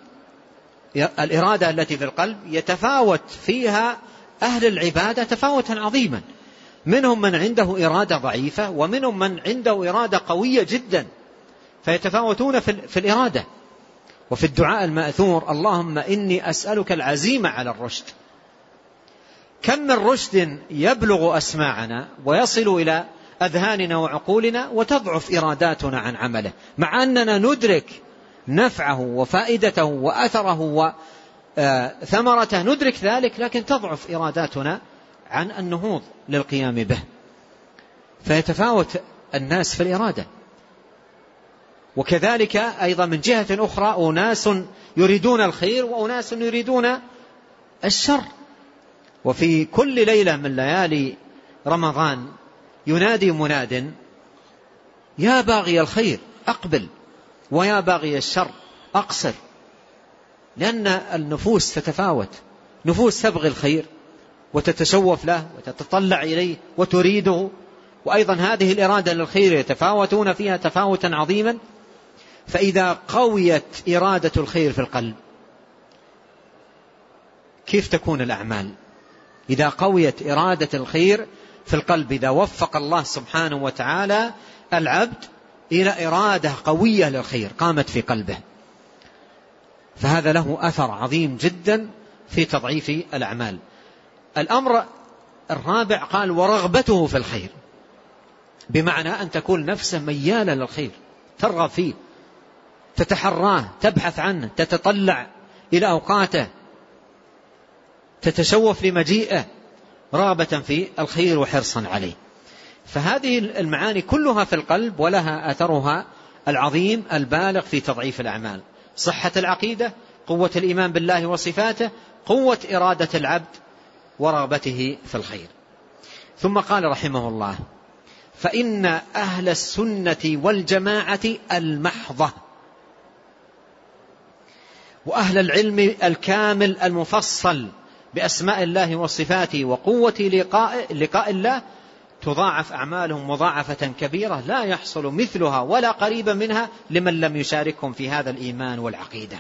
S2: في القلب يتفاوت فيها أهل العبادة تفاوتا عظيما. منهم من عنده إرادة ضعيفة، ومنهم من عنده إرادة قوية جدا، فيتفاوتون في الإرادة. وفي الدعاء المأثور: اللهم إني أسألك العزيمة على الرشد. كم من رشد يبلغ أسماعنا ويصل إلى أذهاننا وعقولنا، وتضعف إراداتنا عن عمله، مع أننا ندرك نفعه وفائدته وأثره وثمرته، ندرك ذلك، لكن تضعف إراداتنا عن النهوض للقيام به. فيتفاوت الناس في الإرادة. وكذلك أيضا من جهة أخرى أناس يريدون الخير وأناس يريدون الشر. وفي كل ليلة من ليالي رمضان ينادي مناد يا باغي الخير أقبل، ويا باغي الشر أقصر، لأن النفوس تتفاوت، نفوس تبغي الخير وتتشوف له وتتطلع إليه وتريده، وأيضا هذه الإرادة للخير يتفاوتون فيها تفاوتا عظيما. فإذا قويت إرادة الخير في القلب كيف تكون الأعمال؟ إذا قويت إرادة الخير في القلب، إذا وفق الله سبحانه وتعالى العبد إلى إرادة قوية للخير قامت في قلبه، فهذا له أثر عظيم جدا في تضعيف الأعمال. الأمر الرابع قال ورغبته في الخير، بمعنى أن تكون نفسه ميالة للخير، ترغب فيه، تتحراه، تبحث عنه، تتطلع إلى أوقاته، تتشوف لمجيئه، رغبة في الخير وحرصا عليه. فهذه المعاني كلها في القلب ولها أثرها العظيم البالغ في تضعيف الأعمال: صحة العقيدة، قوة الإيمان بالله وصفاته، قوة إرادة العبد، ورغبته في الخير. ثم قال رحمه الله: فإن أهل السنة والجماعة المحضة وأهل العلم الكامل المفصل بأسماء الله وصفاته وقوة لقاء الله تضاعف أعمالهم مضاعفة كبيرة لا يحصل مثلها ولا قريبا منها لمن لم يشاركهم في هذا الإيمان والعقيدة.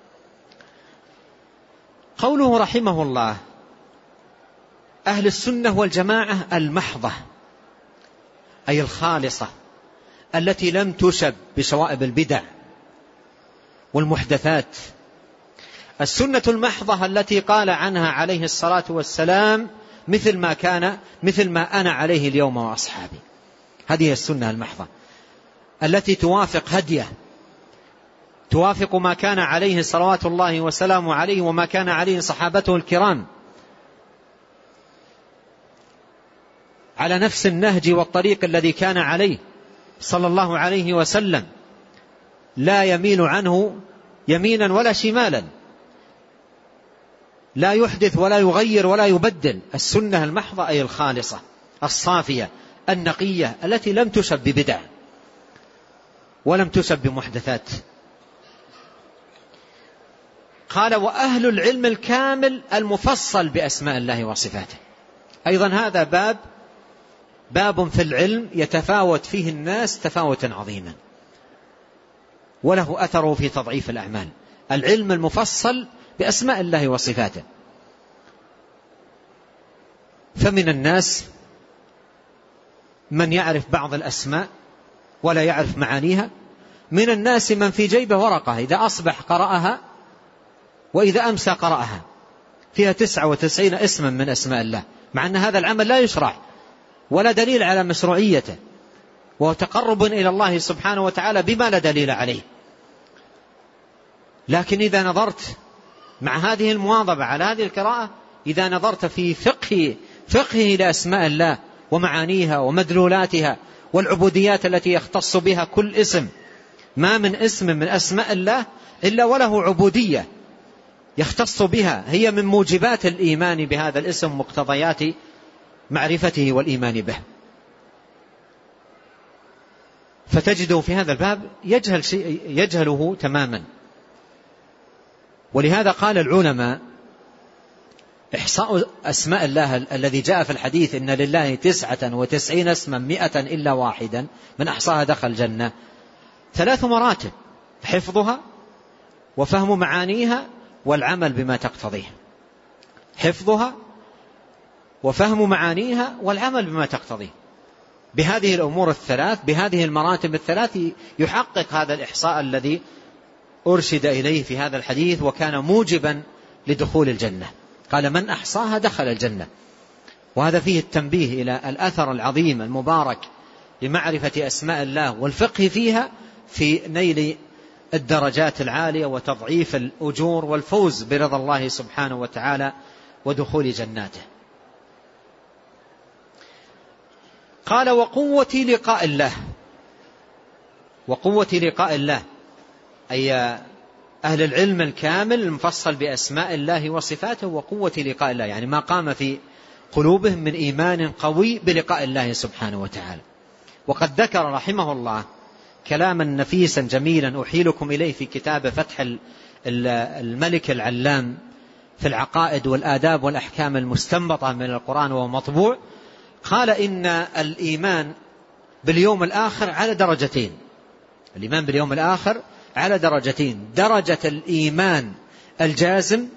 S2: قوله رحمه الله أهل السنة والجماعة المحضة، أي الخالصة التي لم تشب بشوائب البدع والمحدثات. السنة المحضة التي قال عنها عليه الصلاة والسلام مثل ما أنا عليه اليوم وأصحابي. هذه السنة المحضة التي توافق هديه، توافق ما كان عليه صلوات الله وسلامه عليه وما كان عليه صحابته الكرام، على نفس النهج والطريق الذي كان عليه صلى الله عليه وسلم، لا يميل عنه يمينا ولا شمالا، لا يحدث ولا يغير ولا يبدل. السنة المحضة أي الخالصة الصافية النقية التي لم تشب ببدع ولم تشب بمحدثات. قال وأهل العلم الكامل المفصل بأسماء الله وصفاته. أيضا هذا باب في العلم يتفاوت فيه الناس تفاوتا عظيما وله أثره في تضعيف الأعمال. العلم المفصل بأسماء الله وصفاته. فمن الناس من يعرف بعض الأسماء ولا يعرف معانيها، من الناس من في جيبه ورقة إذا أصبح قرأها وإذا أمسى قرأها، فيها 99 اسما من أسماء الله، مع أن هذا العمل لا يشرع ولا دليل على مشروعيته، وهو تقرب إلى الله سبحانه وتعالى بما لا دليل عليه. لكن إذا نظرت مع هذه المواظبة على هذه القراءة، إذا نظرت في فقهه لأسماء الله ومعانيها ومدلولاتها والعبوديات التي يختص بها كل اسم، ما من اسم من أسماء الله إلا وله عبودية يختص بها، هي من موجبات الإيمان بهذا الاسم، مقتضيات معرفته والإيمان به. فتجده في هذا الباب يجهله تماما. ولهذا قال العلماء إحصاء أسماء الله الذي جاء في الحديث إن لله 99 اسما 100 إلا واحدا من أحصاها دخل الجنة، 3 مراتب: حفظها وفهم معانيها والعمل بما تقتضيه. حفظها وفهم معانيها والعمل بما تقتضيه. بهذه الأمور الثلاث، بهذه المراتب الثلاث، يحقق هذا الإحصاء الذي أرشد إليه في هذا الحديث وكان موجبا لدخول الجنة. قال من أحصاها دخل الجنة. وهذا فيه التنبيه إلى الأثر العظيم المبارك لمعرفة أسماء الله والفقه فيها في نيل الدرجات العالية وتضعيف الأجور والفوز برضا الله سبحانه وتعالى ودخول جناته. قال وقوة لقاء الله. وقوة لقاء الله أي أهل العلم الكامل المفصل بأسماء الله وصفاته وقوة لقاء الله، يعني ما قام في قلوبهم من إيمان قوي بلقاء الله سبحانه وتعالى. وقد ذكر رحمه الله كلاما نفيسا جميلا أحيلكم إليه في كتاب فتح الملك العلام في العقائد والآداب والأحكام المستنبطة من القرآن ومطبوع. قال إن الإيمان باليوم الآخر على درجتين. الإيمان باليوم الآخر على درجتين: درجة الإيمان الجازم،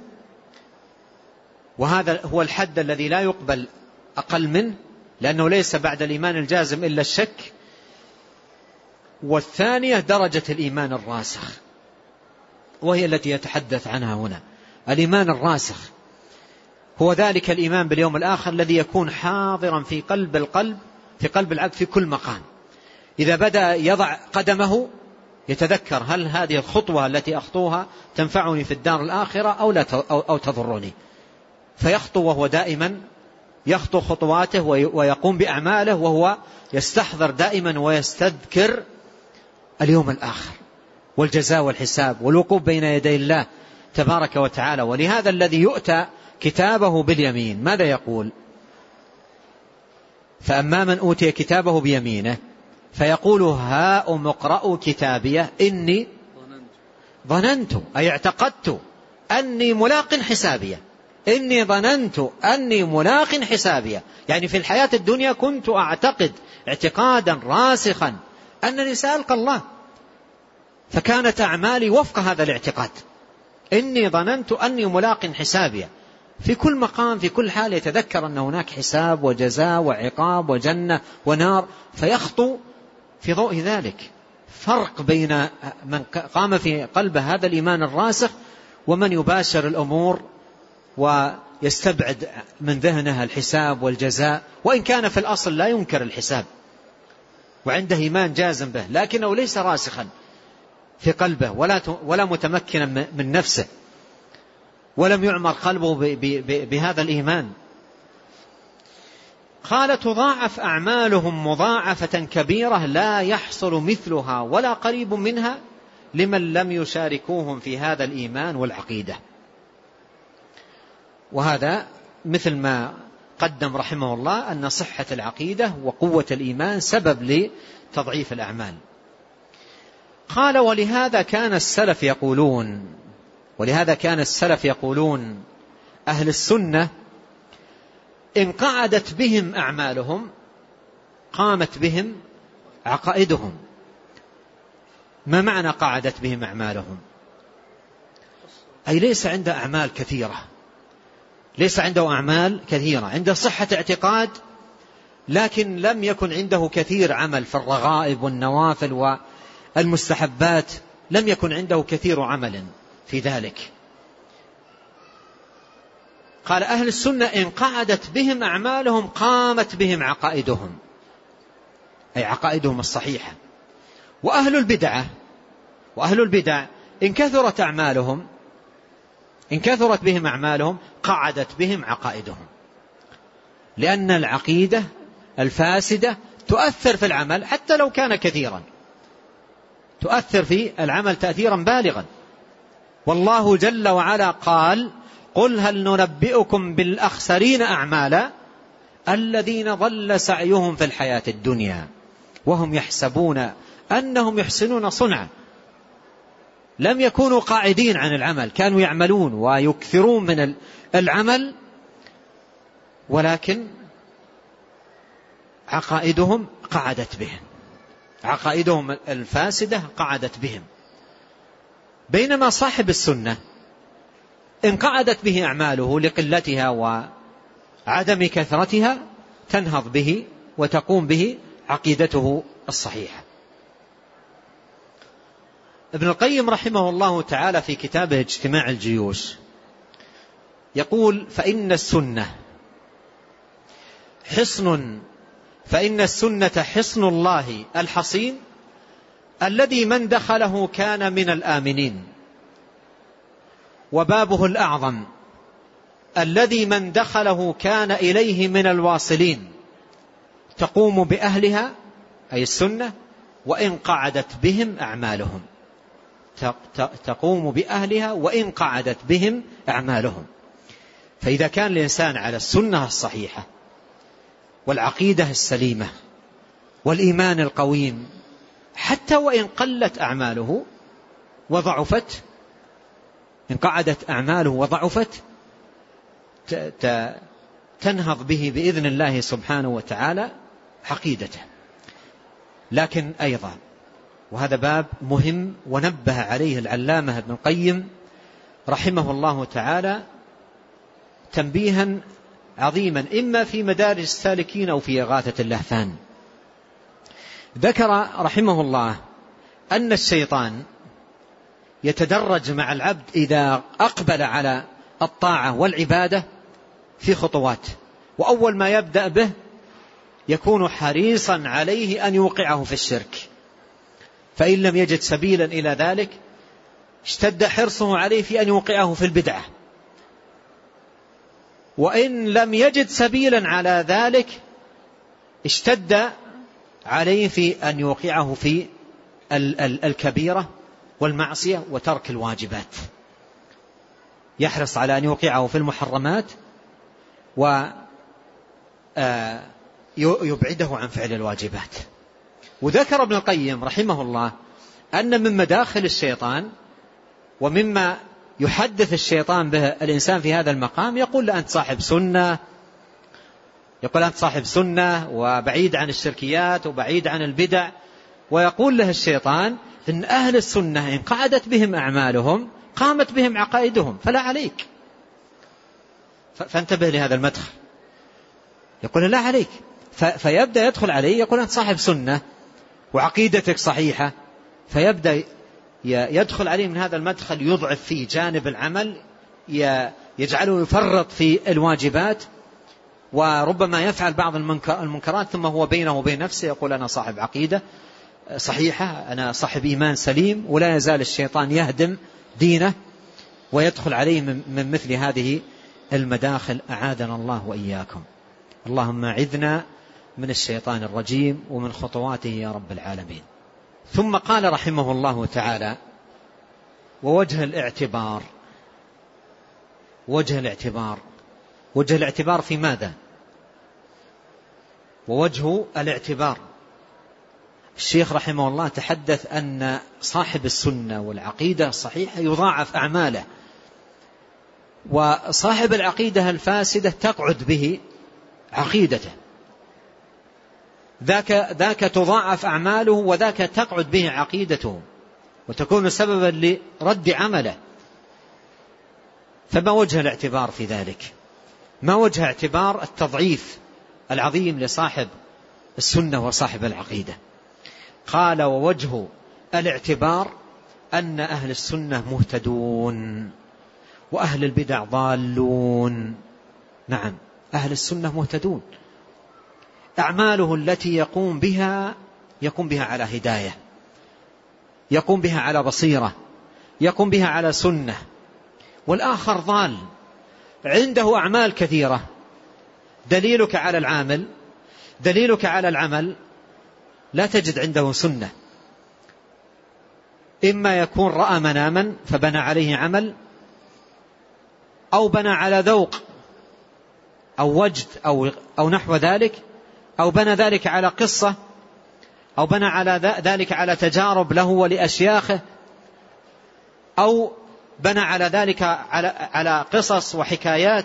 S2: وهذا هو الحد الذي لا يقبل أقل منه، لأنه ليس بعد الإيمان الجازم إلا الشك. والثانية درجة الإيمان الراسخ، وهي التي يتحدث عنها هنا. الإيمان الراسخ هو ذلك الإيمان باليوم الآخر الذي يكون حاضرا في قلب العبد في كل مقام. إذا بدأ يضع قدمه يتذكر: هل هذه الخطوة التي أخطوها تنفعني في الدار الآخرة أو تضرني؟ فيخطو وهو دائما يخطو خطواته ويقوم بأعماله وهو يستحضر دائما ويستذكر اليوم الآخر والجزاء والحساب والوقوف بين يدي الله تبارك وتعالى. ولهذا الذي يؤتى كتابه باليمين ماذا يقول؟ فأما من أوتي كتابه بيمينه فيقول: هاؤم اقرءوا كتابيه إني ظننت، أي اعتقدت أني ملاق حسابيه. إني ظننت أني ملاق حسابيه، يعني في الحياة الدنيا كنت أعتقد اعتقادا راسخا أنني سألقى الله، فكانت أعمالي وفق هذا الاعتقاد. إني ظننت أني ملاق حسابيه. في كل مقام في كل حال يتذكر أن هناك حساب وجزاء وعقاب وجنة ونار، فيخطو في ضوء ذلك. فرق بين من قام في قلبه هذا الإيمان الراسخ ومن يباشر الأمور ويستبعد من ذهنها الحساب والجزاء، وإن كان في الأصل لا ينكر الحساب وعنده إيمان جازم به، لكنه ليس راسخا في قلبه ولا متمكنا من نفسه، ولم يعمر قلبه بهذا الإيمان. قال: تضاعف أعمالهم مضاعفة كبيرة لا يحصل مثلها ولا قريب منها لمن لم يشاركوهم في هذا الإيمان والعقيدة. وهذا مثل ما قدم رحمه الله أن صحة العقيدة وقوة الإيمان سبب لتضعيف الأعمال. قال: ولهذا كان السلف يقولون أهل السنة إن قعدت بهم أعمالهم قامت بهم عقائدهم. ما معنى قعدت بهم أعمالهم؟ أي ليس عنده أعمال كثيرة، عنده صحة اعتقاد، لكن لم يكن عنده كثير عمل في الرغائب والنوافل والمستحبات، لم يكن عنده كثير عمل في ذلك. قال: أهل السنة إن قعدت بهم أعمالهم قامت بهم عقائدهم، أي عقائدهم الصحيحة. وأهل البدع إن كثرت بهم أعمالهم قعدت بهم عقائدهم، لأن العقيدة الفاسدة تؤثر في العمل حتى لو كان كثيرا، تؤثر في العمل تأثيرا بالغا. والله جل وعلا قال: قل هل ننبئكم بالأخسرين أعمالا الذين ضل سعيهم في الحياة الدنيا وهم يحسبون أنهم يحسنون صنعا. لم يكونوا قاعدين عن العمل، كانوا يعملون ويكثرون من العمل، ولكن عقائدهم قعدت بهم، عقائدهم الفاسدة قعدت بهم. بينما صاحب السنة إن قعدت به أعماله لقلتها وعدم كثرتها تنهض به وتقوم به عقيدته الصحيحة. ابن القيم رحمه الله تعالى في كتابه اجتماع الجيوش يقول: فإن السنة حصن الله الحصين الذي من دخله كان من الآمنين، وبابه الأعظم الذي من دخله كان إليه من الواصلين، تقوم بأهلها أي السنة وإن قعدت بهم أعمالهم، تقوم بأهلها وإن قعدت بهم أعمالهم. فإذا كان الإنسان على السنة الصحيحة والعقيدة السليمة والإيمان القويم، حتى وإن قلت أعماله وضعفت، إن قعدت أعماله وضعفت تنهض به بإذن الله سبحانه وتعالى عقيدته. لكن أيضا، وهذا باب مهم ونبه عليه العلامة ابن القيم رحمه الله تعالى تنبيها عظيما، إما في مدارج السالكين أو في إغاثة اللهفان. ذكر رحمه الله أن الشيطان يتدرج مع العبد إذا أقبل على الطاعة والعبادة في خطوات، وأول ما يبدأ به يكون حريصا عليه أن يوقعه في الشرك، فإن لم يجد سبيلا إلى ذلك اشتد حرصه عليه في أن يوقعه في البدعة، وإن لم يجد سبيلا على ذلك اشتد عليه في أن يوقعه في الكبيرة والمعصية وترك الواجبات، يحرص على أن يوقعه في المحرمات ويبعده عن فعل الواجبات. وذكر ابن القيم رحمه الله أن من مداخل الشيطان ومما يحدث الشيطان به الإنسان في هذا المقام، يقول أنت صاحب سنة، يقول أنت صاحب سنة وبعيد عن الشركيات وبعيد عن البدع، ويقول له الشيطان إن أهل السنة إن قعدت بهم أعمالهم قامت بهم عقائدهم فلا عليك، فانتبه لهذا المدخل. يقول لا عليك، فيبدأ يدخل عليه يقول أنت صاحب سنة وعقيدتك صحيحة، فيبدأ يدخل عليه من هذا المدخل يضعف فيه جانب العمل، يجعله يفرط في الواجبات، وربما يفعل بعض المنكرات، ثم هو بينه وبين نفسه يقول أنا صاحب عقيدة صحيحة، أنا صاحب إيمان سليم، ولا يزال الشيطان يهدم دينه ويدخل عليه من مثل هذه المداخل، أعاذنا الله وإياكم. اللهم أعذنا من الشيطان الرجيم ومن خطواته يا رب العالمين. ثم قال رحمه الله تعالى: ووجه الاعتبار. وجه الاعتبار في ماذا؟ ووجه الاعتبار، الشيخ رحمه الله تحدث أن صاحب السنة والعقيدة الصحيحة يضاعف أعماله، وصاحب العقيدة الفاسدة تقعد به عقيدته، ذاك تضاعف أعماله وذاك تقعد به عقيدته وتكون سببا لرد عمله. فما وجه الاعتبار في ذلك؟ ما وجه اعتبار التضعيف العظيم لصاحب السنة وصاحب العقيدة؟ قال: ووجه الاعتبار أن أهل السنة مهتدون وأهل البدع ضالون. نعم، أهل السنة مهتدون، أعماله التي يقوم بها على هداية، يقوم بها على بصيرة، يقوم بها على سنة، والآخر ضال عنده أعمال كثيرة. دليلك على العمل لا تجد عنده سنة، إما يكون رأى مناما فبنى عليه عمل، أو بنى على ذوق أو وجد أو نحو ذلك، أو بنى ذلك على قصة، أو بنى على ذلك على تجارب له ولأشياخه، أو بنى على ذلك على قصص وحكايات،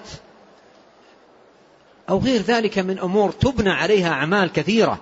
S2: أو غير ذلك من أمور تبنى عليها أعمال كثيرة.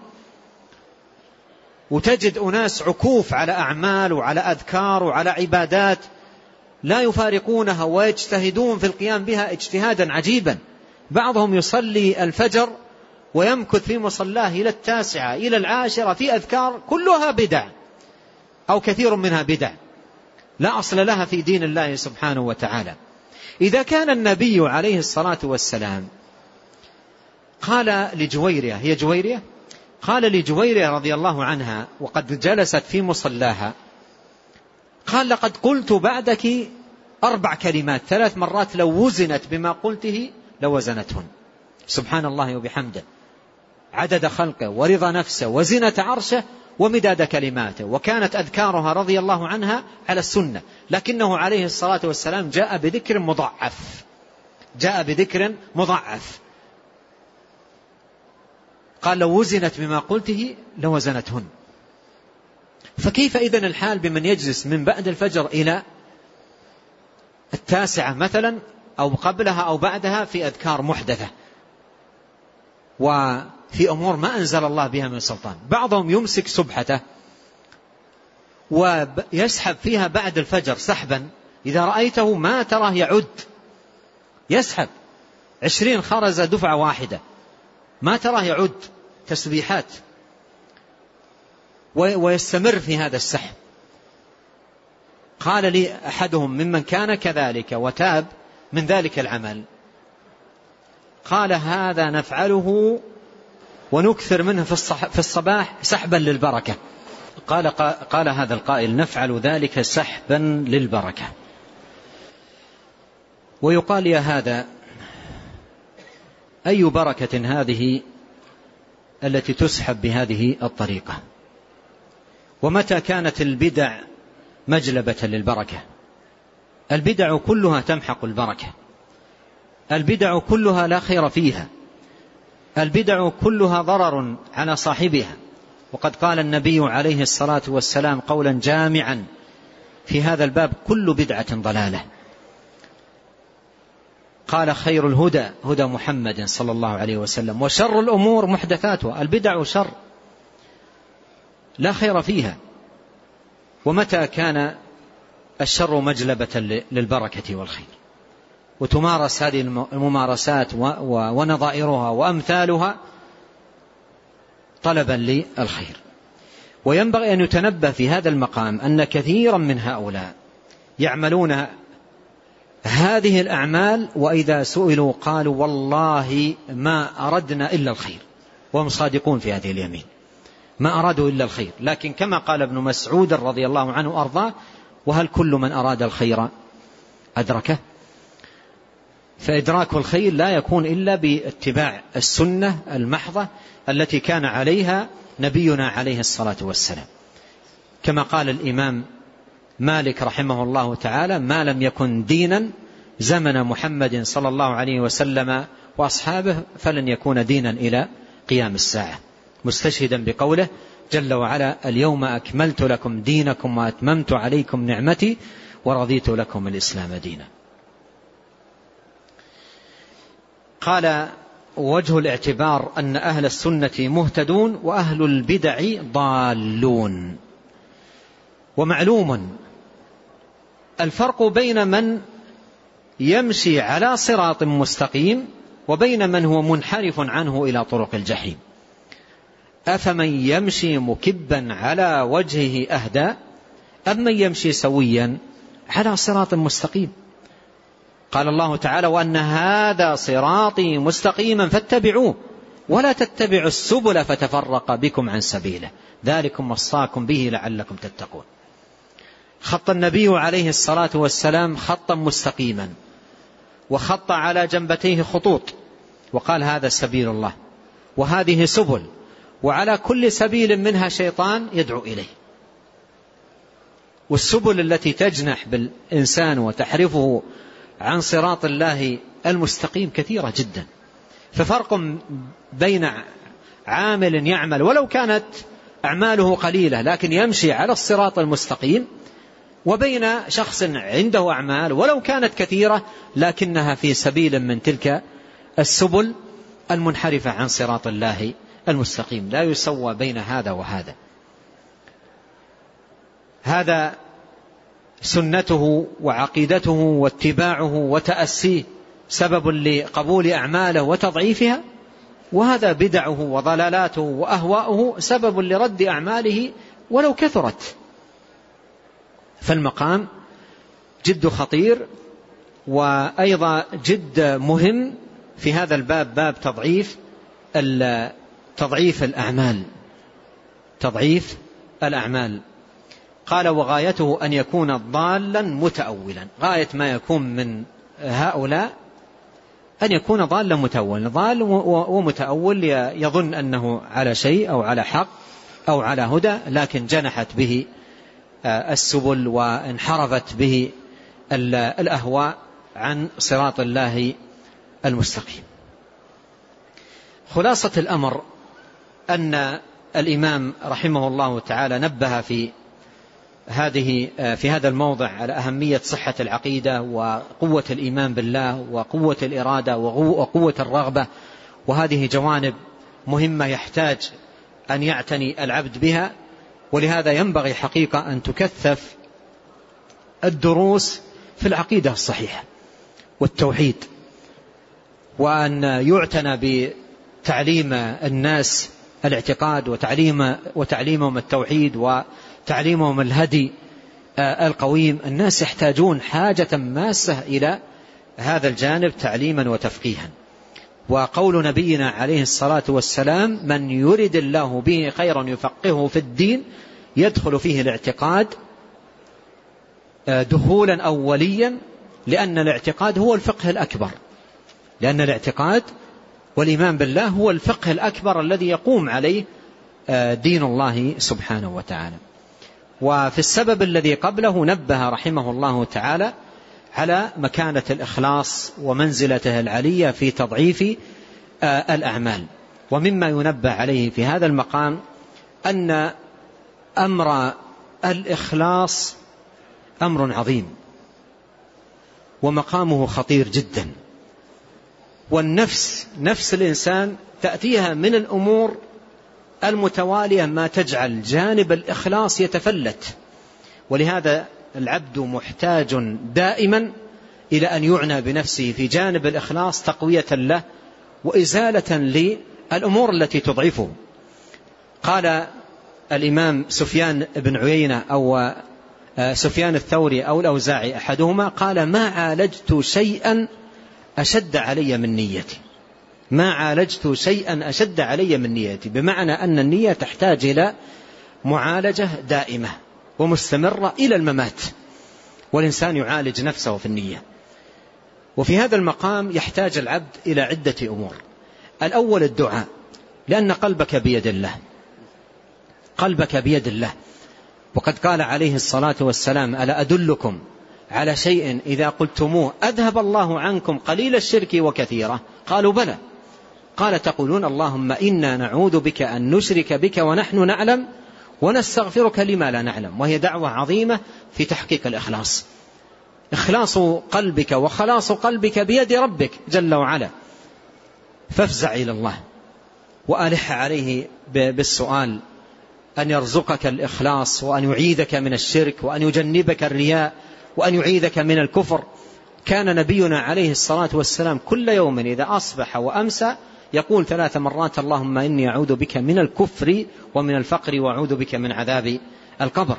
S2: وتجد أناس عكوف على أعمال وعلى أذكار وعلى عبادات لا يفارقونها ويجتهدون في القيام بها اجتهادا عجيبا. بعضهم يصلي الفجر ويمكث في مصلاه إلى 9 إلى 10 في أذكار كلها بدع أو كثير منها بدع لا أصل لها في دين الله سبحانه وتعالى. إذا كان النبي عليه الصلاة والسلام قال لجويرية، هي جويرية، قال لجويرية رضي الله عنها وقد جلست في مصلاها، قال: لقد قلت بعدك 4 كلمات 3 مرات لو وزنت بما قلته لوزنتهن. سبحان الله وبحمده، عدد خلقه ورضا نفسه وزنة عرشه ومداد كلماته. وكانت أذكارها رضي الله عنها على السنة، لكنه عليه الصلاة والسلام جاء بذكر مضعف. قال لو وزنت بما قلته لوزنتهن. فكيف إذن الحال بمن يجلس من بعد الفجر إلى 9 مثلا أو قبلها أو بعدها في أذكار محدثة وفي أمور ما أنزل الله بها من سلطان. بعضهم يمسك سبحته ويسحب فيها بعد الفجر سحبا إذا رأيته ما تراه يعد، يسحب 20 خرزة دفعة واحدة ما تراه يعد تسبيحات، ويستمر في هذا السحب. قال لي أحدهم ممن كان كذلك وتاب من ذلك العمل، قال هذا نفعله ونكثر منه في الصباح سحبا للبركة. قال هذا القائل نفعل ذلك سحبا للبركة. ويقال يا هذا أي بركة هذه التي تسحب بهذه الطريقة؟ ومتى كانت البدع مجلبة للبركة؟ البدع كلها تمحق البركة، البدع كلها لا خير فيها، البدع كلها ضرر على صاحبها. وقد قال النبي عليه الصلاة والسلام قولا جامعا في هذا الباب: كل بدعة ضلالة. قال خير الهدى هدى محمد صلى الله عليه وسلم، وشر الأمور محدثاتها. البدع شر لا خير فيها. ومتى كان الشر مجلبة للبركة والخير؟ وتمارس هذه الممارسات ونظائرها وأمثالها طلبا للخير. وينبغي أن يتنبه في هذا المقام أن كثيرا من هؤلاء يعملون هذه الأعمال وإذا سئلوا قالوا والله ما أردنا إلا الخير، وهم صادقون في هذه اليمين، ما أرادوا إلا الخير. لكن كما قال ابن مسعود رضي الله عنه وأرضاه: وهل كل من أراد الخير أدركه؟ فإدراك الخير لا يكون إلا باتباع السنة المحضة التي كان عليها نبينا عليه الصلاة والسلام. كما قال الإمام مالك رحمه الله تعالى: ما لم يكن دينا زمن محمد صلى الله عليه وسلم وأصحابه فلن يكون دينا إلى قيام الساعة، مستشهدا بقوله جل وعلا: اليوم أكملت لكم دينكم وأتممت عليكم نعمتي ورضيت لكم الإسلام دينا. قال: وجه الاعتبار أن أهل السنة مهتدون وأهل البدع ضالون. ومعلوم الفرق بين من يمشي على صراط مستقيم وبين من هو منحرف عنه إلى طرق الجحيم. أفمن يمشي مكبا على وجهه أهدى أم من يمشي سويا على صراط مستقيم؟ قال الله تعالى: وأن هذا صراطي مستقيما فاتبعوه ولا تتبعوا السبل فتفرق بكم عن سبيله ذلكم وصاكم به لعلكم تتقون. خط النبي عليه الصلاة والسلام خطا مستقيما، وخط على جنبتيه خطوط، وقال: هذا سبيل الله وهذه سبل، وعلى كل سبيل منها شيطان يدعو إليه. والسبل التي تجنح بالإنسان وتحرفه عن صراط الله المستقيم كثيرة جدا. ففرق بين عامل يعمل ولو كانت أعماله قليلة لكن يمشي على الصراط المستقيم، وبين شخص عنده أعمال ولو كانت كثيرة لكنها في سبيل من تلك السبل المنحرفة عن صراط الله المستقيم. لا يسوى بين هذا وهذا. هذا سنته وعقيدته واتباعه وتأسيه سبب لقبول أعماله وتضعيفها، وهذا بدعه وضلالاته وأهواؤه سبب لرد أعماله ولو كثرت. فالمقام جد خطير، وأيضا جد مهم في هذا الباب، باب تضعيف الأعمال. قال: وغايته أن يكون ضالا متأولا. غاية ما يكون من هؤلاء أن يكون ضالا متأولا. ضال ومتأول يظن أنه على شيء أو على حق أو على هدى، لكن جنحت به السبل وانحرفت به الأهواء عن صراط الله المستقيم. خلاصة الأمر أن الإمام رحمه الله تعالى نبه في هذا الموضع على أهمية صحة العقيدة وقوة الإيمان بالله وقوة الإرادة وقوة الرغبة، وهذه جوانب مهمة يحتاج أن يعتني العبد بها. ولهذا ينبغي حقيقة أن تكثف الدروس في العقيدة الصحيحة والتوحيد، وأن يعتنى بتعليم الناس الاعتقاد وتعليمهم التوحيد وتعليمهم الهدي القويم. الناس يحتاجون حاجة ماسة إلى هذا الجانب تعليما وتفقيها. وقول نبينا عليه الصلاة والسلام: من يرد الله به خيرا يفقهه في الدين، يدخل فيه الاعتقاد دخولا أوليا، لأن الاعتقاد هو الفقه الأكبر، لأن الاعتقاد والإيمان بالله هو الفقه الأكبر الذي يقوم عليه دين الله سبحانه وتعالى. وفي السبب الذي قبله نبه رحمه الله تعالى على مكانة الإخلاص ومنزلته العلية في تضعيف الأعمال. ومما ينبه عليه في هذا المقام أن أمر الإخلاص أمر عظيم ومقامه خطير جدا، والنفس نفس الإنسان تأتيها من الأمور المتوالية ما تجعل جانب الإخلاص يتفلت. ولهذا العبد محتاج دائما إلى أن يعنى بنفسه في جانب الإخلاص تقوية له وإزالة للأمور التي تضعفه. قال الإمام سفيان بن عيينة أو سفيان الثوري أو الأوزاعي أحدهما، قال: ما عالجت شيئا أشد علي من نيتي. ما عالجت شيئا أشد علي من نيتي، بمعنى أن النية تحتاج إلى معالجة دائمة ومستمرة إلى الممات، والإنسان يعالج نفسه في النية. وفي هذا المقام يحتاج العبد إلى عدة أمور. الأول الدعاء، لأن قلبك بيد الله، قلبك بيد الله. وقد قال عليه الصلاة والسلام: ألا أدلكم على شيء إذا قلتموه أذهب الله عنكم قليل الشرك وكثيرة؟ قالوا: بلى. قال: تقولون اللهم إنا نعوذ بك أن نشرك بك ونحن نعلم ونستغفرك لما لا نعلم. وهي دعوة عظيمة في تحقيق الإخلاص. إخلاص قلبك وخلاص قلبك بيد ربك جل وعلا. فافزع إلى الله وألح عليه بالسؤال أن يرزقك الإخلاص، وأن يعيذك من الشرك، وأن يجنبك الرياء، وأن يعيذك من الكفر. كان نبينا عليه الصلاة والسلام كل يوم إذا أصبح وأمسى يقول 3 مرات: اللهم إني أعوذ بك من الكفر ومن الفقر وأعوذ بك من عذاب القبر.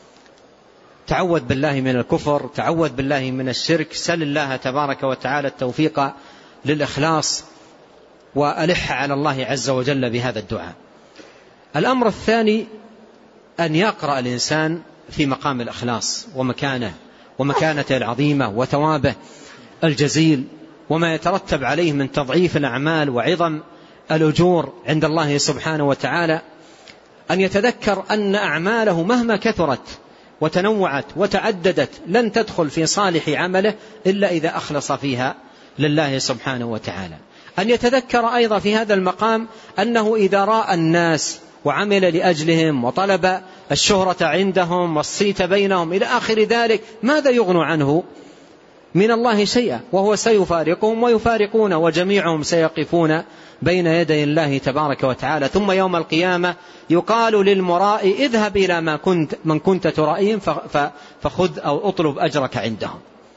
S2: تعوذ بالله من الكفر، تعوذ بالله من الشرك، سل الله تبارك وتعالى التوفيق للإخلاص، وألح على الله عز وجل بهذا الدعاء. الأمر الثاني أن يقرأ الإنسان في مقام الإخلاص ومكانته العظيمة وثوابه الجزيل، وما يترتب عليه من تضعيف الأعمال وعظم الأجور عند الله سبحانه وتعالى. أن يتذكر أن أعماله مهما كثرت وتنوعت وتعددت لن تدخل في صالح عمله إلا إذا أخلص فيها لله سبحانه وتعالى. أن يتذكر أيضا في هذا المقام أنه إذا رأى الناس وعمل لأجلهم وطلب الشهرة عندهم والصيت بينهم إلى آخر ذلك، ماذا يغنو عنه من الله شيئا، وهو سيفارقهم ويفارقون، وجميعهم سيقفون بين يدي الله تبارك وتعالى. ثم يوم القيامة يقال للمرائي: اذهب إلى من كنت ترائيهم فخذ أو اطلب أجرك عندهم.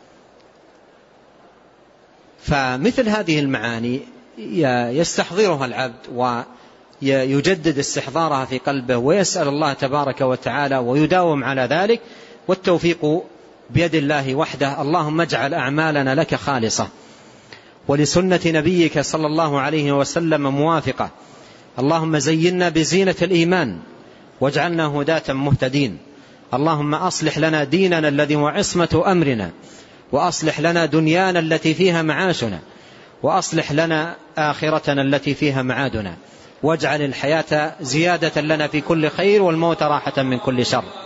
S2: فمثل هذه المعاني يستحضرها العبد ويجدد استحضارها في قلبه، ويسأل الله تبارك وتعالى ويداوم على ذلك، والتوفيق بيد الله وحده. اللهم اجعل أعمالنا لك خالصة ولسنة نبيك صلى الله عليه وسلم موافقة. اللهم زينا بزينة الإيمان واجعلنا هداة مهتدين. اللهم أصلح لنا ديننا الذي هو عصمة أمرنا، وأصلح لنا دنيانا التي فيها معاشنا، وأصلح لنا آخرتنا التي فيها معادنا، واجعل الحياة زيادة لنا في كل خير والموت راحة من كل شر.